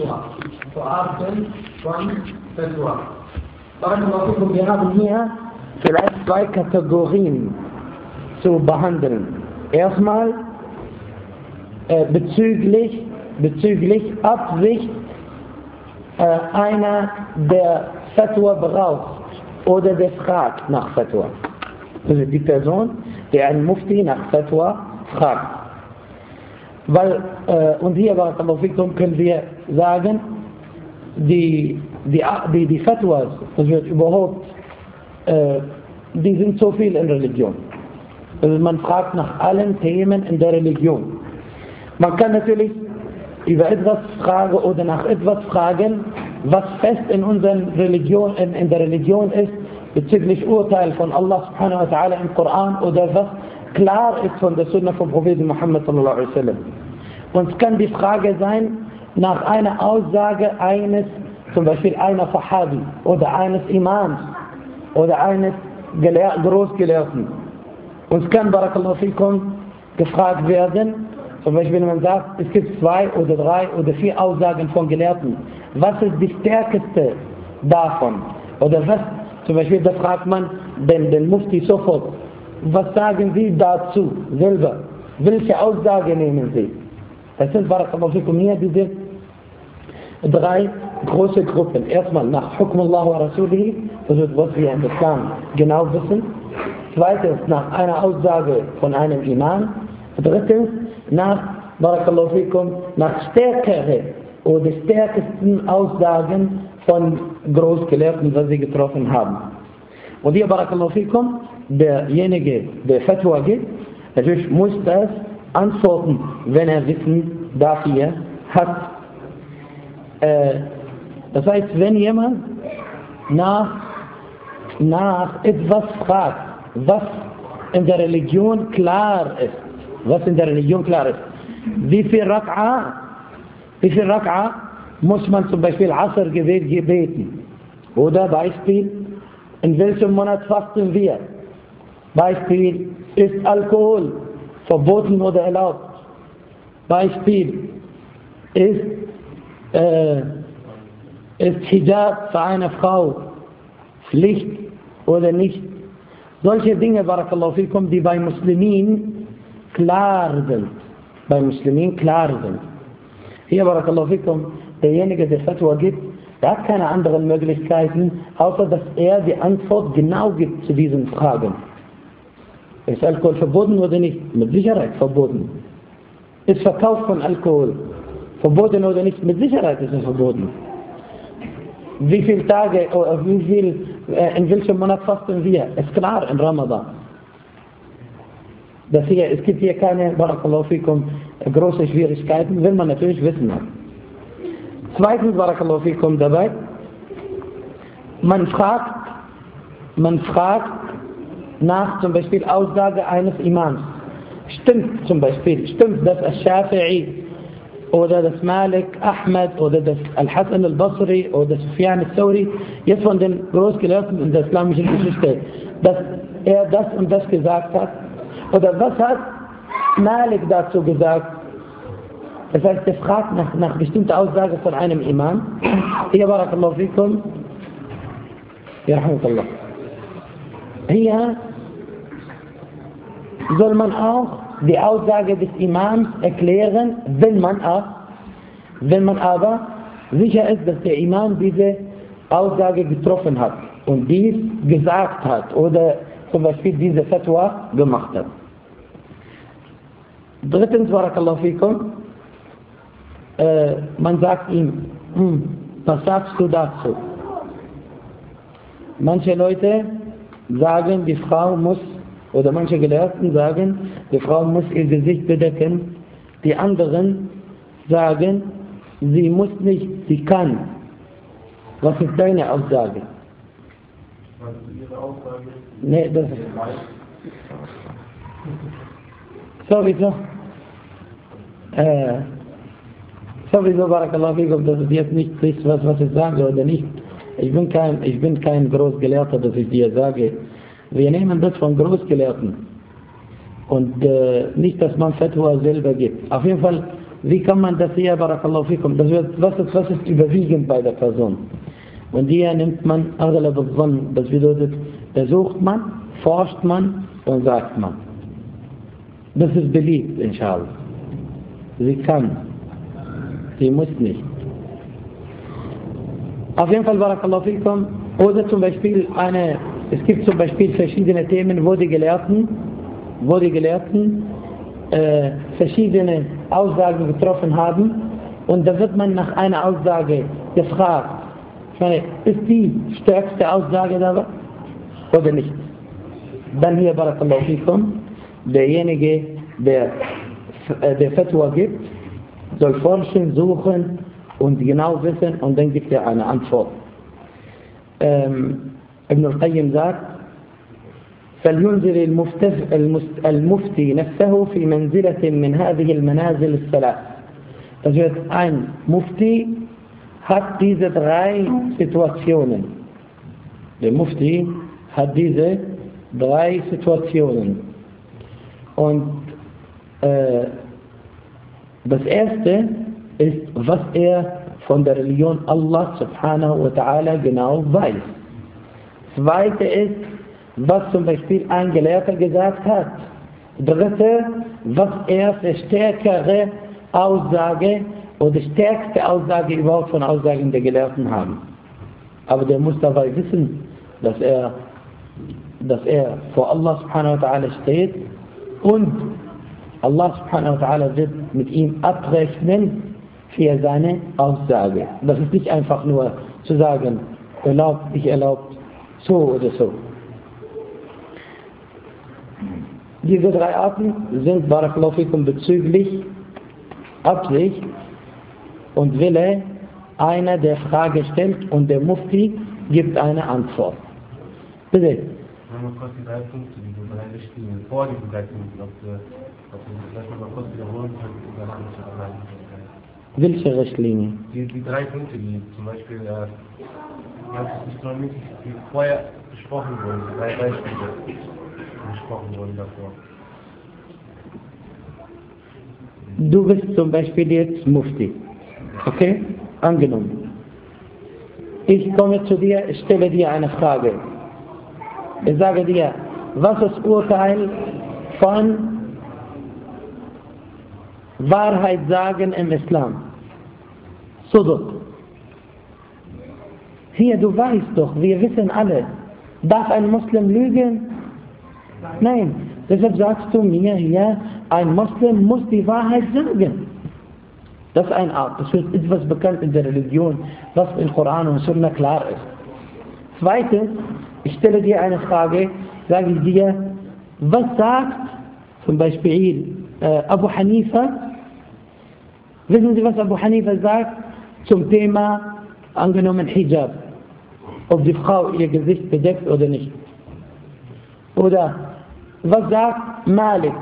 Fatwa. Zu Arten von Fatwa. Wir haben hier vielleicht zwei Kategorien zu behandeln. Erstmal bezüglich Absicht einer, der Fatwa braucht oder der fragt nach Fatwa. Also die Person, die einen Mufti nach Fatwa fragt. Weil, und hier können wir sagen, die Fatwas, das wird überhaupt, die sind so viel in Religion. Also man fragt nach allen Themen in der Religion. Man kann natürlich über etwas fragen oder nach etwas fragen, was fest in unserer Religion, in der Religion ist, bezüglich Urteil von Allah subhanahu wa ta'ala im Koran oder was klar ist von der Sunna von Propheten Muhammad sallallahu alaihi wasallam. Und es kann die Frage sein, nach einer Aussage eines, zum Beispiel einer Sahabi oder eines Imams oder eines Großgelehrten. Und es kann, barakallahu fikum, gefragt werden, zum Beispiel wenn man sagt, es gibt 2 oder 3 oder 4 Aussagen von Gelehrten. Was ist die stärkste davon? Oder was, zum Beispiel, da fragt man den Mufti sofort, was sagen Sie dazu selber? Welche Aussage nehmen Sie? Das sind, barakallahu fikum, hier diese 3 große Gruppen. Erstmal nach Hukmullah wa Rasulihi, also was wir im Islam genau wissen. Zweitens nach einer Aussage von einem Imam. Drittens nach, barakallahu fikum, nach stärkeren oder stärksten Aussagen von Großgelehrten, was sie getroffen haben. Und hier, barakallahu fikum, derjenige, der Fatwa gibt, natürlich muss das antworten, wenn er Wissen dafür hat. Das heißt, wenn jemand nach etwas fragt, was in der Religion klar ist, wie viel Rak'a muss man zum Beispiel Asr-Gebet gebeten? Oder Beispiel, in welchem Monat fasten wir? Beispiel, ist Alkohol verboten oder erlaubt? Beispiel, ist Hijab für eine Frau Pflicht oder nicht? Solche Dinge, barakallahu fikum, die bei Muslimen klar sind. Hier, barakallahu fikum, derjenige, der Fatwa gibt, der hat keine anderen Möglichkeiten, außer dass er die Antwort genau gibt zu diesen Fragen. Ist Alkohol verboten oder nicht? Mit Sicherheit verboten. Ist Verkauf von Alkohol verboten oder nicht? Mit Sicherheit ist es verboten. Wie viele Tage oder in welchem Monat fasten wir? Ist klar, in Ramadan. Es gibt hier keine, barakallahu fikum, große Schwierigkeiten, will man natürlich wissen. Zweitens, barakallahu fikum, dabei, man fragt nach zum Beispiel Aussage eines Imams. Stimmt das Al-Shafi'i oder das Malik, Ahmed oder das Al-Hasan al-Basri oder Sufyan al-Thawri, jetzt von den Großgelehrten in der islamischen Geschichte, dass er das und das gesagt hat? Oder was hat Malik dazu gesagt? Das heißt, er fragt nach bestimmter Aussage von einem Imam. Hier, barakallahu fikum, yarhamukallah. Hier soll man auch die Aussage des Imams erklären, wenn man aber sicher ist, dass der Imam diese Aussage getroffen hat und dies gesagt hat oder zum Beispiel diese Fatwa gemacht hat. Drittens, barakallahu fikum, man sagt ihm, was sagst du dazu? Manche Leute sagen, die Frau muss, oder manche Gelehrten sagen, die Frau muss ihr Gesicht bedecken. Die anderen sagen, sie muss nicht, sie kann. Was ist deine Aussage? Was ist Ihre Aussage? Nee, das ist... Sowieso, barakallahu fikum, dass es jetzt nicht ist, was ich sage oder nicht. Ich bin kein Großgelehrter, dass ich dir sage. Wir nehmen das von Großgelehrten. Und nicht, dass man Fatwa selber gibt. Auf jeden Fall, wie kann man das hier, Barakallahu fikum, was ist überwiegend bei der Person? Und hier nimmt man Aghlab al-Dhann, das bedeutet, versucht man, forscht man und sagt man. Das ist beliebt, inshallah. Sie kann, sie muss nicht. Auf jeden Fall, Barakallahu fikum, oder zum Beispiel es gibt zum Beispiel verschiedene Themen, wo die Gelehrten verschiedene Aussagen getroffen haben und da wird man nach einer Aussage gefragt. Ich meine, ist die stärkste Aussage dabei oder nicht? Dann hier, Barakallahu fikum, derjenige, der Fatwa gibt, soll forschen, suchen und genau wissen und dann gibt er eine Antwort. Ibn al-Qayyim sagt, فلينزل المفتي نفسه في منزلة من هذه المنازل الثلاث. Das wird ein Mufti hat diese 3 Situationen. Der Mufti hat diese 3 Situationen. Und das erste ist, was er von der Religion Allah subhanahu wa ta'ala genau weiß. Zweite ist, was zum Beispiel ein Gelehrter gesagt hat. Dritte, was er für stärkere Aussage oder stärkste Aussage überhaupt von Aussagen der Gelehrten haben. Aber der muss dabei wissen, dass er vor Allah subhanahu wa ta'ala steht und Allah subhanahu wa ta'ala wird mit ihm abrechnen für seine Aussage. Das ist nicht einfach nur zu sagen, erlaubt, nicht erlaubt, so oder so. Diese 3 Arten sind Barakallahu fikum bezüglich Absicht und Wille. Einer, der Frage stellt und der Mufti gibt eine Antwort. Bitte. Wenn man kurz die 3 Punkte, die du bei Richtlinien vor diesen 3 Punkten, ob du vielleicht mal kurz wiederholen kannst, welche Richtlinie? Die 3 Punkte, die zum Beispiel die vorher besprochen wurden, die 3 Beispiele besprochen wurden davor. Du bist zum Beispiel jetzt Mufti. Okay? Angenommen. Ich komme zu dir, ich stelle dir eine Frage. Ich sage dir, was ist Urteil von Wahrheit sagen im Islam? Suduq. Hier, du weißt doch, wir wissen alle, darf ein Muslim lügen? Nein. Deshalb sagst du mir hier, ein Muslim muss die Wahrheit sagen. Das ist eine Art, das ist etwas bekannt in der Religion, was im Koran und Sunna klar ist. Zweitens, ich stelle dir eine Frage, sage ich dir, was sagt zum Beispiel Abu Hanifa? Wissen Sie, was Abu Hanifa sagt zum Thema, angenommen Hijab? Ob die Frau ihr Gesicht bedeckt oder nicht? Oder was sagt Malik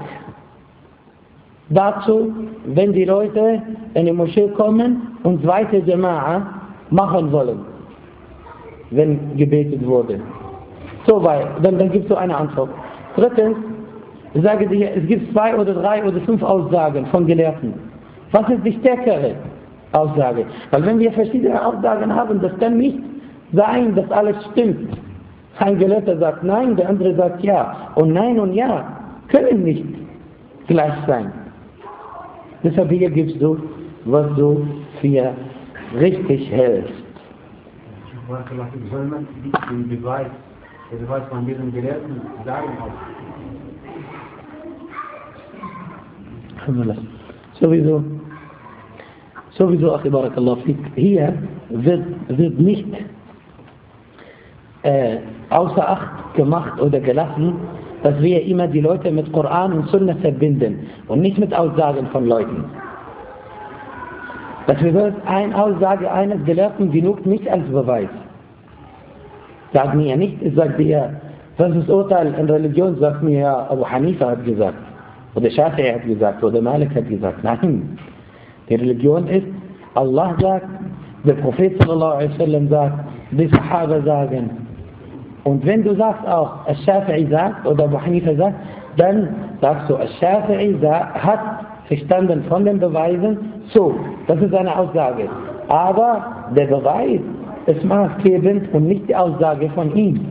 dazu, wenn die Leute in die Moschee kommen und zweite Jama'a machen wollen, wenn gebetet wurde? So weit, dann gibst du eine Antwort. Drittens, ich sage dir, es gibt 2 oder 3 oder 5 Aussagen von Gelehrten. Was ist die stärkere Aussage? Weil wenn wir verschiedene Aussagen haben, das kann nicht sein, dass alles stimmt. Ein Gelehrter sagt nein, der andere sagt ja. Und nein und ja können nicht gleich sein. Deshalb hier gibst du, was du für richtig hältst. Soll man den Beweis von diesen Gelehrten sagen auch? Sowieso, Achi Barakallahu Fik, hier wird nicht außer Acht gemacht oder gelassen, dass wir immer die Leute mit Koran und Sunna verbinden und nicht mit Aussagen von Leuten. Das bedeutet, eine Aussage eines Gelehrten genügt nicht als Beweis. Sag mir nicht, ich sage dir, das ist Urteil in Religion, sagt mir ja, Abu Hanifa hat gesagt, oder Shafi'i hat gesagt, oder Malik hat gesagt. Nein, die Religion ist, Allah sagt, der Prophet sallallahu alaihi wasallam sagt, die Sahaba sagen. Und wenn du sagst auch, Al-Shafi'i sagt oder Abu Hanifa sagt, dann sagst du, Al-Shafi'i hat verstanden von den Beweisen, so, das ist eine Aussage. Aber der Beweis ist maßgebend und nicht die Aussage von ihm.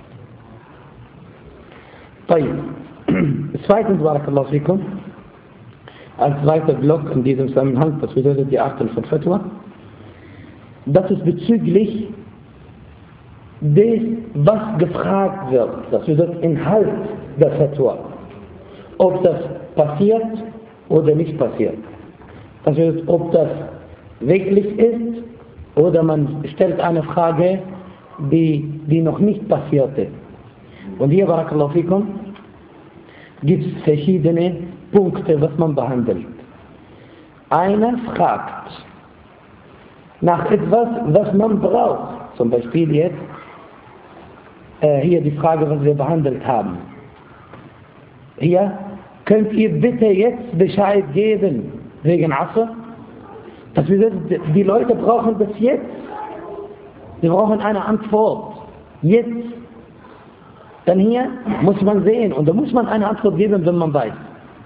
Zweitens, Barakallahu fikum, als zweiter Block in diesem Zusammenhang, das bedeutet die Arten von Fatwa, das ist bezüglich des, was gefragt wird, das bedeutet Inhalt der Fatwa, ob das passiert oder nicht passiert. Das bedeutet, ob das wirklich ist oder man stellt eine Frage, die noch nicht passierte. Und hier, Barakallahu fikum, gibt es verschiedene Punkte, was man behandelt. Einer fragt nach etwas, was man braucht. Zum Beispiel jetzt hier die Frage, was wir behandelt haben. Hier, könnt ihr bitte jetzt Bescheid geben wegen Asr? Das bedeutet, die Leute brauchen das jetzt. Sie brauchen eine Antwort. Jetzt. Dann hier muss man sehen und da muss man eine Antwort geben, wenn man weiß.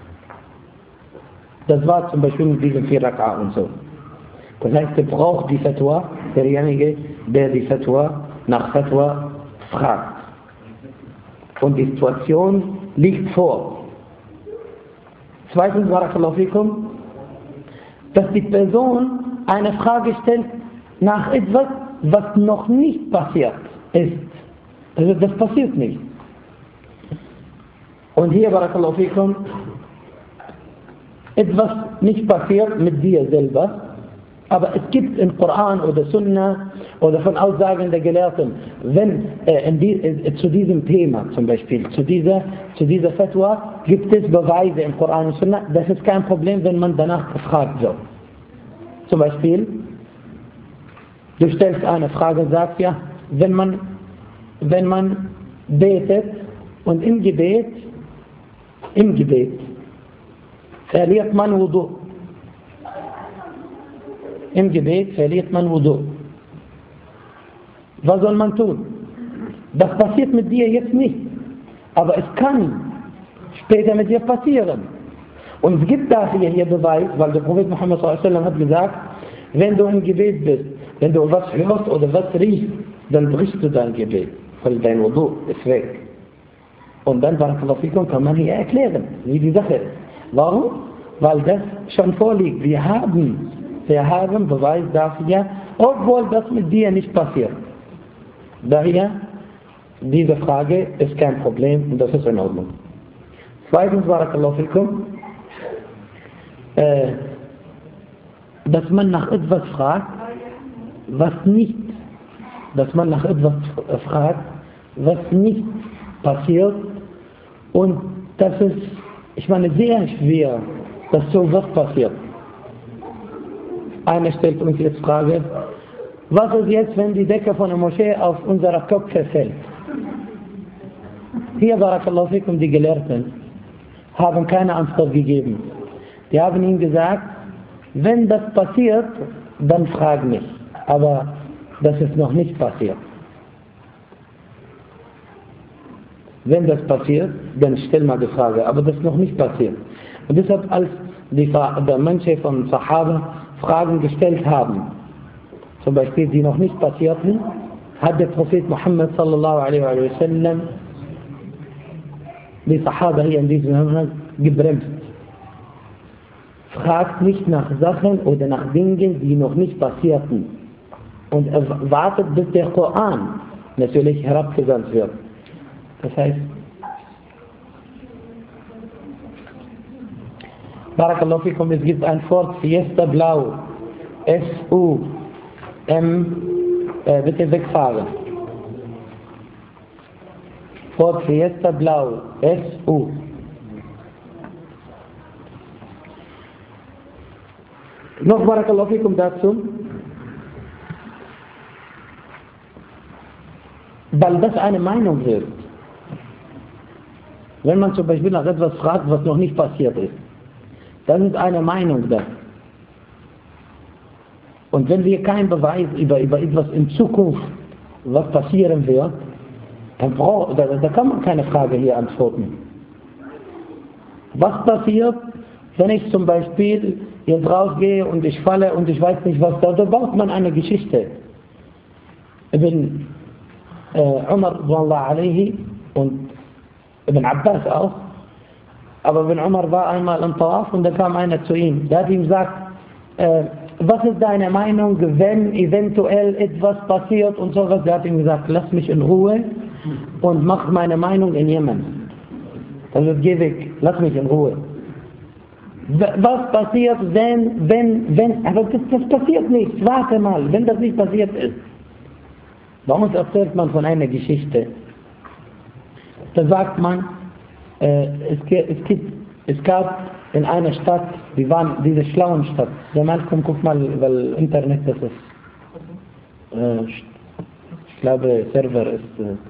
Das war zum Beispiel mit diesem 4 Raka'a und so. Das heißt, er braucht die Fatwa, derjenige, der die Fatwa nach Fatwa fragt. Und die Situation liegt vor. Zweitens, Barakallahu fikum, dass die Person eine Frage stellt nach etwas, was noch nicht passiert ist. Also das passiert nicht. Und hier, Barakallahu fikum, etwas nicht passiert mit dir selber, aber es gibt im Koran oder Sunna oder von Aussagen der Gelehrten, wenn zu diesem Thema zum Beispiel, zu dieser Fatwa, gibt es Beweise im Koran und Sunna, das ist kein Problem, wenn man danach gefragt wird. Zum Beispiel, du stellst eine Frage und sagst, ja, wenn man betet und im Gebet verliert man Wudu. Im Gebet verliert man Wudu. Was soll man tun? Das passiert mit dir jetzt nicht. Aber es kann später mit dir passieren. Und es gibt dafür hier Beweis, weil der Prophet Muhammad s.a.w. hat gesagt, wenn du im Gebet bist, wenn du was hörst oder was riechst, dann brichst du dein Gebet, weil dein Wudu ist weg. Und dann, Barakallahu fikum, kann man hier erklären, wie die Sache ist. Warum? Weil das schon vorliegt. Wir haben Beweis dafür, obwohl das mit dir nicht passiert. Daher, diese Frage ist kein Problem und das ist in Ordnung. Zweitens, Barakallahu fikum, dass man nach etwas fragt, was nicht passiert, und das ist, ich meine, sehr schwer, dass so was passiert. Einer stellt uns jetzt Frage, was ist jetzt, wenn die Decke von der Moschee auf unsere Köpfe fällt? Hier, Barakallahu fikum, die Gelehrten haben keine Antwort gegeben. Die haben ihm gesagt, wenn das passiert, dann frag mich. Aber das ist noch nicht passiert. Wenn das passiert, dann stell mal die Frage, aber das ist noch nicht passiert. Und deshalb, als manche von Sahaba Fragen gestellt haben, zum Beispiel, die noch nicht passierten, hat der Prophet Muhammad sallallahu alaihi wa sallam die Sahaba hier in diesem Moment gebremst. Fragt nicht nach Sachen oder nach Dingen, die noch nicht passierten. Und wartet, bis der Koran natürlich herabgesandt wird. Das heißt, Barakallahu fikum, es gibt ein Wort, Fiesta Blau, S-U-M, bitte wegfahren. Wort Fiesta Blau, S-U. Noch Barakallahu fikum dazu, weil das eine Meinung ist. Wenn man zum Beispiel nach etwas fragt, was noch nicht passiert ist, dann ist eine Meinung da. Und wenn wir keinen Beweis über etwas in Zukunft, was passieren wird, dann da kann man keine Frage hier antworten. Was passiert Wenn ich zum Beispiel jetzt rausgehe und ich falle und ich weiß nicht was, da baut man eine Geschichte. Ibn Umar sallallahu alaihi und Ibn Abbas auch. Aber Ibn Umar war einmal im Tawaf und da kam einer zu ihm. Der hat ihm gesagt, was ist deine Meinung, wenn eventuell etwas passiert und sowas? Der hat ihm gesagt, lass mich in Ruhe und mach meine Meinung in Jemen. Also geh weg, lass mich in Ruhe. Was passiert, wenn, aber das passiert nicht, warte mal, wenn das nicht passiert ist. Bei uns erzählt man von einer Geschichte. Da sagt man, es gab in einer Stadt, diese schlauen Stadt. Der Malcolm, guck mal, weil Internet das ist. Ich glaube, Server ist.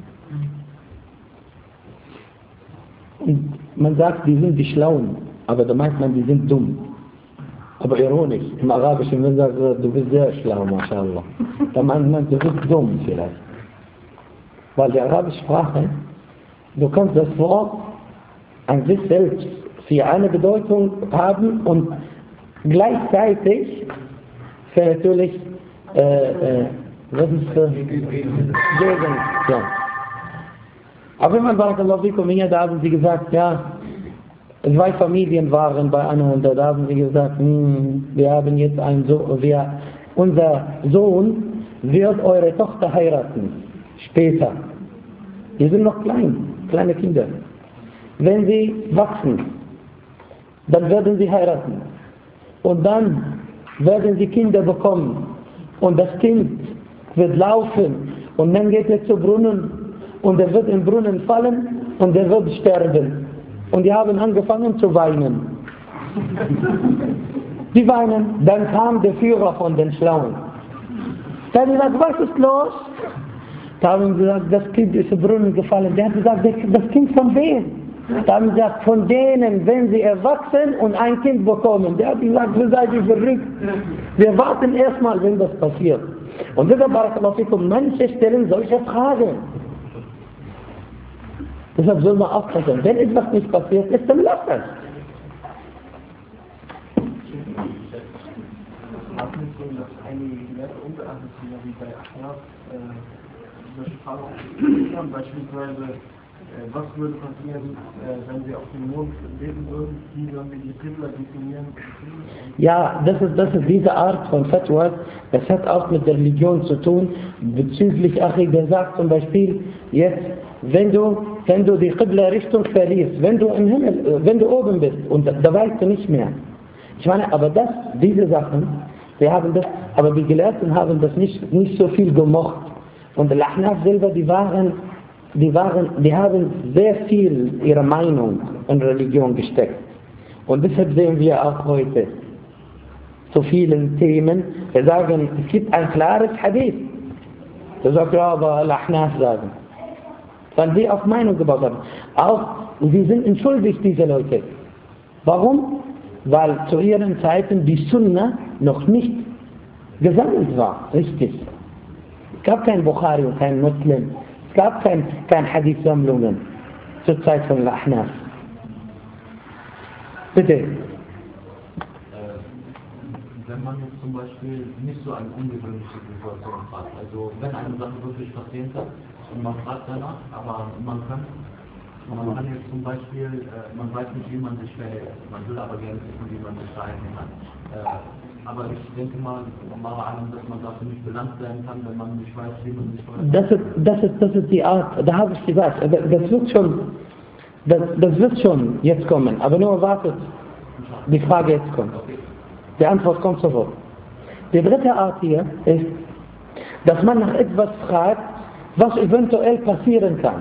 Und man sagt, die sind die Schlauen, aber da meint man, die sind dumm. Aber ironisch, im Arabischen, wenn man sagt, du bist sehr schlau, mashallah. Da meint man, du bist dumm vielleicht. Weil die arabische Sprache, du kannst das Wort an sich selbst für eine Bedeutung haben und gleichzeitig für natürlich was ist gegen, ja. Aber wenn man barakallahu fikum, hier, da haben sie gesagt, ja, 2 Familien waren beieinander, da haben sie gesagt, wir haben jetzt unser Sohn wird eure Tochter heiraten, später. Die sind noch kleine Kinder. Wenn sie wachsen, dann werden sie heiraten. Und dann werden sie Kinder bekommen. Und das Kind wird laufen. Und dann geht er zum Brunnen. Und er wird im Brunnen fallen. Und er wird sterben. Und die haben angefangen zu weinen. Die weinen. Dann kam der Führer von den Schlauen. Der hat gesagt, was ist los? Da haben sie gesagt, das Kind ist im Brunnen gefallen. Der hat gesagt, das Kind von wem? Da haben sie gesagt, von denen, wenn sie erwachsen und ein Kind bekommen. Der hat gesagt, wir seid ihr verrückt. Wir warten erstmal, wenn das passiert. Und deshalb, barakallahu fikum, manche stellen solche Fragen. Deshalb soll man aufpassen. Wenn etwas nicht passiert ist, dann lass es. Beispielsweise, was würde passieren, wenn wir auf dem Mond leben würden? Wie sollen wir die Qibla definieren? Ja, das ist diese Art von Fatwa. Das hat auch mit der Religion zu tun. Bezüglich Achi, der sagt zum Beispiel, jetzt, wenn du die Qibla-Richtung verlierst, wenn du im Himmel, wenn du oben bist, und da weißt du nicht mehr. Ich meine, aber diese Sachen, aber die Gelehrten haben das nicht so viel gemocht. Und die Ahnaf selber, die haben sehr viel ihre Meinung in Religion gesteckt. Und deshalb sehen wir auch heute zu vielen Themen, wir sagen, es gibt ein klares Hadith. Da sagt ja, aber Al-Ahnaf sagen. Weil sie auf Meinung gebaut haben. Und sie sind entschuldigt, diese Leute. Warum? Weil zu ihren Zeiten die Sunna noch nicht gesammelt war, richtig. Es gab kein Bukhari und kein Muslim. Es gab kein Hadith-Sammlungen zur Zeit von Al-Ahnaf. Bitte. Wenn man jetzt zum Beispiel nicht so eine ungewöhnliche Situation hat, also wenn eine Sache wirklich passiert hat und man fragt danach, aber man kann jetzt zum Beispiel, man weiß nicht, wie man sich verhält, man will aber gerne wissen, wie man sich verhalten kann. Aber ich denke mal, dass man dafür nicht belangt werden kann, wenn man nicht weiß, wie man sich verhält. Das ist die Art, da habe ich gesagt, das wird schon jetzt kommen, aber nur wartet, die Frage jetzt kommt. Die Antwort kommt sofort. Die dritte Art hier ist, dass man nach etwas fragt, was eventuell passieren kann.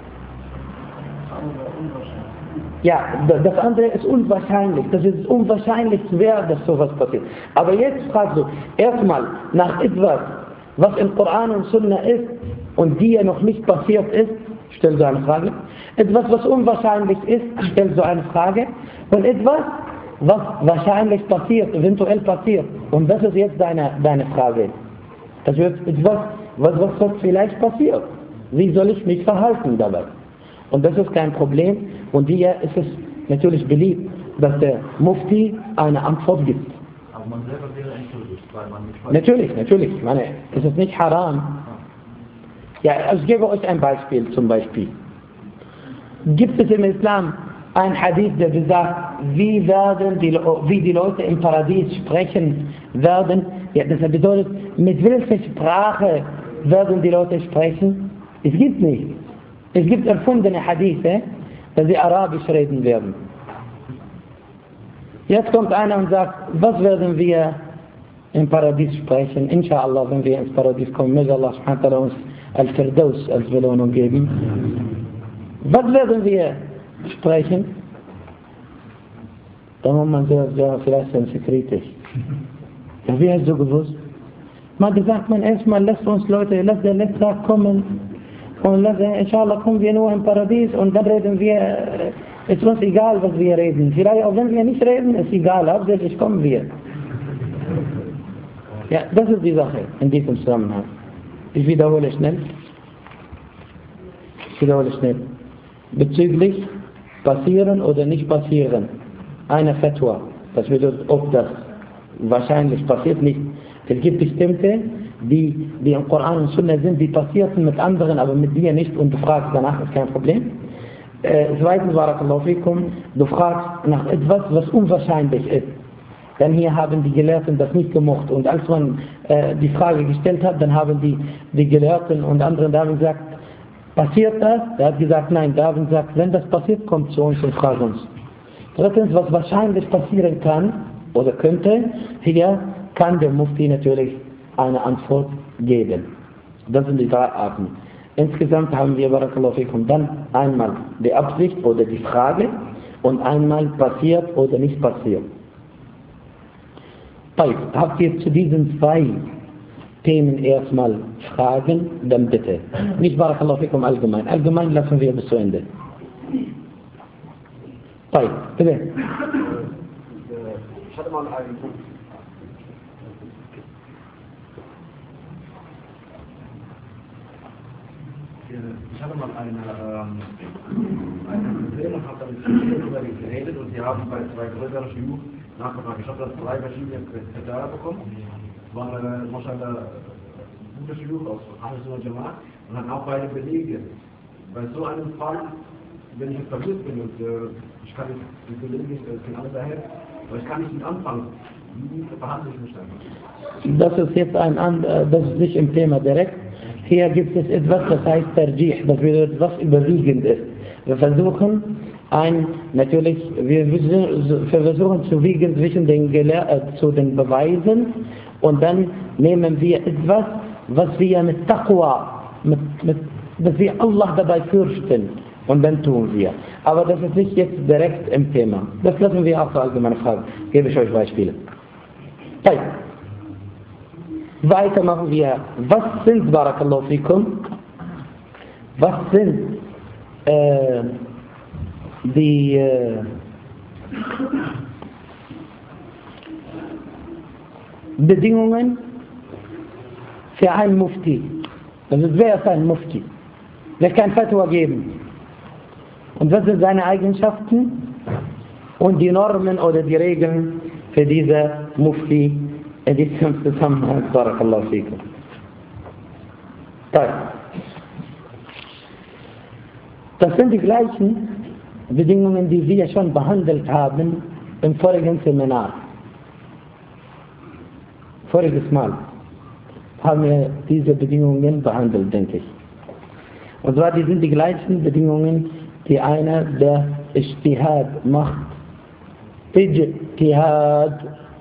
Ja, das andere ist unwahrscheinlich. Das ist unwahrscheinlich schwer, dass sowas passiert. Aber jetzt fragst du erstmal nach etwas, was im Koran und Sunna ist und die ja noch nicht passiert ist, stellst du eine Frage. Etwas, was unwahrscheinlich ist, stellst du eine Frage. Und etwas, was wahrscheinlich passiert, eventuell passiert. Und das ist jetzt deine Frage. Das wird etwas, was vielleicht passiert. Wie soll ich mich verhalten dabei? Und das ist kein Problem. Und hier ist es natürlich beliebt, dass der Mufti eine Antwort gibt. Aber man selber wäre entschuldigt, weil man nicht weiß. Natürlich. Ich meine, es ist nicht haram. Ja, also ich gebe euch ein Beispiel zum Beispiel. Gibt es im Islam ein Hadith, der besagt, wie die Leute im Paradies sprechen werden? Ja, das bedeutet, mit welcher Sprache werden die Leute sprechen? Es gibt nicht. Es gibt erfundene Hadithe, dass sie Arabisch reden werden. Jetzt kommt einer und sagt, was werden wir im Paradies sprechen? Inshallah, wenn wir ins Paradies kommen, möge Allah subhanahu wa ta'ala uns Al-Firdaus als Belohnung geben. Was werden wir sprechen? Da muss man sagt, ja, vielleicht sind sie kritisch. Ja, wie hast du gewusst? Man sagt man erstmal, lasst der letzte Tag kommen und inshallah kommen wir nur im Paradies und dann reden wir, ist uns egal, was wir reden. Vielleicht auch wenn wir nicht reden, ist egal, hauptsächlich kommen wir. Ja, das ist die Sache in diesem Zusammenhang. Ich wiederhole schnell. Bezüglich passieren oder nicht passieren. Eine Fatwa. Das bedeutet, ob das wahrscheinlich passiert nicht. Es gibt bestimmte, die im Koran und Sunna sind, die passierten mit anderen, aber mit dir nicht und du fragst danach, ist kein Problem. Zweitens, Barakallahu fikum, du fragst nach etwas, was unwahrscheinlich ist. Denn hier haben die Gelehrten das nicht gemocht und als man die Frage gestellt hat, dann haben die Gelehrten und anderen David gesagt, passiert das? Er hat gesagt, nein. David sagt, wenn das passiert, kommt zu uns und fragt uns. Drittens, was wahrscheinlich passieren kann oder könnte, hier kann der Mufti natürlich eine Antwort geben. Das sind die 3 Arten. Insgesamt haben wir, Barakallahu fikum, dann einmal die Absicht oder die Frage und einmal passiert oder nicht passiert. Habt ihr zu diesen 2 Themen erstmal Fragen? Dann bitte. Nicht Barakallahu fikum allgemein. Allgemein lassen wir bis zu Ende. Bitte. Ich hatte mal einen gesehen und habe dann über die geredet und sie haben bei 2 größeren Schulen nachgefragt. Ich habe dann 3 verschiedene Kriterien bekommen. Es waren gute Schulen aus Ahlus Sunnah Jamaat und hatten auch beide Belege. Bei so einem Fall, wenn ich jetzt verwirrt bin und ich kann nicht die Belege nicht alle daher, aber ich kann nicht mit anfangen. Wie behandle ich mich dann? Das ist jetzt das ist nicht im Thema direkt. Hier gibt es etwas, das heißt Tarjih, das bedeutet, was überwiegend ist. Wir versuchen zu wiegen zwischen zu den Beweisen und dann nehmen wir etwas, was wir mit Taqwa, dass wir Allah dabei fürchten und dann tun wir. Aber das ist nicht jetzt direkt im Thema. Das lassen wir auch für allgemeine Fragen. Gebe ich euch Beispiele. Weiter machen wir, was sind, Barakallahu fikum, was sind die Bedingungen für einen Mufti? Also wer ist ein Mufti? Wer kann Fatwa geben? Und was sind seine Eigenschaften und die Normen oder die Regeln für diese Mufti in diesem Zusammenhang? Barakallahu fikum. Das sind die gleichen Bedingungen, die wir schon behandelt haben im vorigen Seminar. Voriges Mal haben wir diese Bedingungen behandelt, denke ich. Und zwar, die sind die gleichen Bedingungen, die einer, der Ijtihad macht. Ijtihad.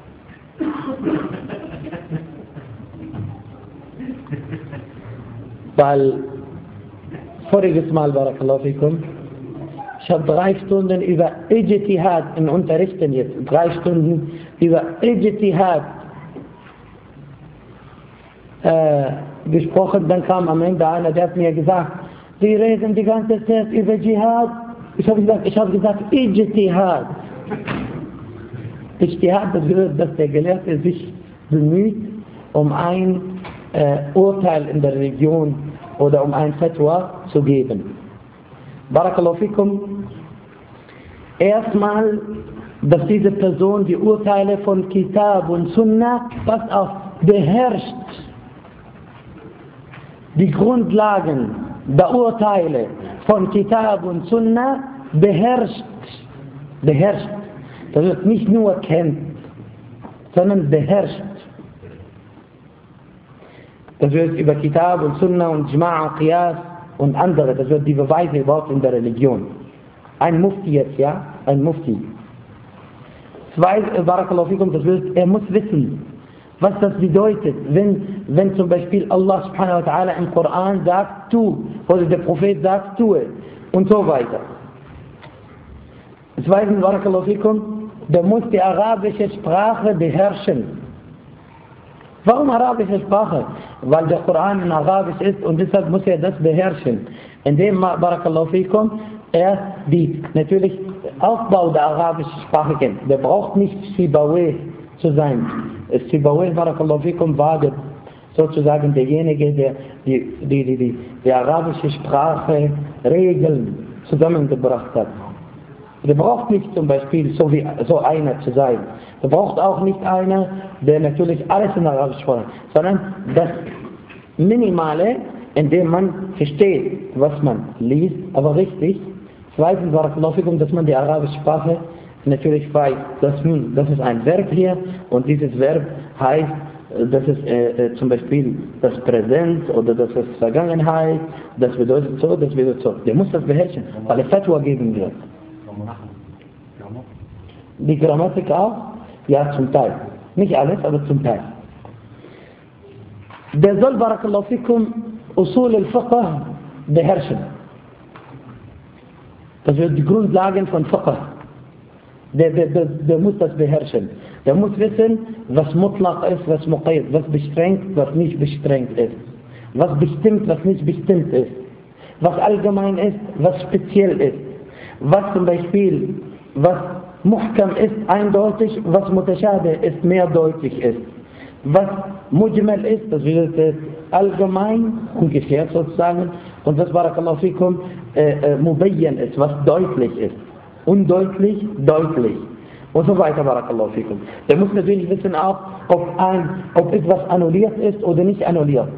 Weil voriges Mal, Barakallahu fikum, ich habe 3 Stunden über Ijtihad im Unterrichten jetzt, 3 Stunden über Ijtihad gesprochen. Dann kam am Ende einer, der hat mir gesagt, Sie reden die ganze Zeit über Dschihad. Ich habe gesagt Ijtihad. Ijtihad bedeutet, dass der Gelehrte sich bemüht, um ein Urteil in der Religion oder um ein Fatwa zu geben. Barakallahu fikum. Erstmal dass diese Person die Urteile von Kitab und Sunnah, passt auf, beherrscht. Die Grundlagen der Urteile von Kitab und Sunnah beherrscht. Beherrscht. Das wird nicht nur kennt, sondern beherrscht. Das wird über Kitab und Sunnah und Jma' und Qiyas und andere, das wird die Beweise überhaupt in der Religion. Ein Mufti jetzt, ja? Ein Mufti. Barakallahu fikum, das wird, er muss wissen, was das bedeutet, wenn zum Beispiel Allah subhanahu wa ta'ala im Koran sagt, tu, oder der Prophet sagt, tue, und so weiter. Zweitens, Barakallahu fikum, der muss die arabische Sprache beherrschen. Warum arabische Sprache? Weil der Koran in Arabisch ist und deshalb muss er das beherrschen. Indem, Barakallahu fikum, er die natürlich Aufbau der arabischen Sprache kennt. Der braucht nicht Sibawayh zu sein. Sibawayh, Barakallahu fikum, war sozusagen derjenige, der die arabische Sprache Regeln zusammengebracht hat. Der braucht nicht zum Beispiel so einer zu sein. Der braucht auch nicht einer, der natürlich alles in Arabisch spricht, sondern das Minimale, indem man versteht, was man liest, aber richtig. Zweitens, Barakallahu fikum, dass man die arabische Sprache natürlich weiß, das ist ein Verb hier und dieses Verb heißt, das ist zum Beispiel das Präsent oder das ist Vergangenheit, das bedeutet so, das bedeutet so. Der muss das beherrschen, weil er Fatwa geben wird. Die Grammatik auch? Ja, zum Teil. Nicht alles, aber zum Teil. Der soll, Barakallahu fikum, Usul al-Fiqh beherrschen. Das wird die Grundlagen von Fiqh. Der muss das beherrschen. Der muss wissen, was Mutlaq ist, was Muqayyad, was beschränkt, was nicht beschränkt ist. Was bestimmt, was nicht bestimmt ist. Was allgemein ist, was speziell ist. Was zum Beispiel, was Muhkam ist, eindeutig, was Mutashabih ist, mehrdeutig ist. Was Mujmal ist, das bedeutet allgemein, umgekehrt sozusagen, und was Barakallahu fikum, Mubayyan ist, was deutlich ist. Undeutlich, deutlich. Und so weiter, Barakallahu fikum. Der muss natürlich wissen auch, ob etwas annulliert ist oder nicht annulliert.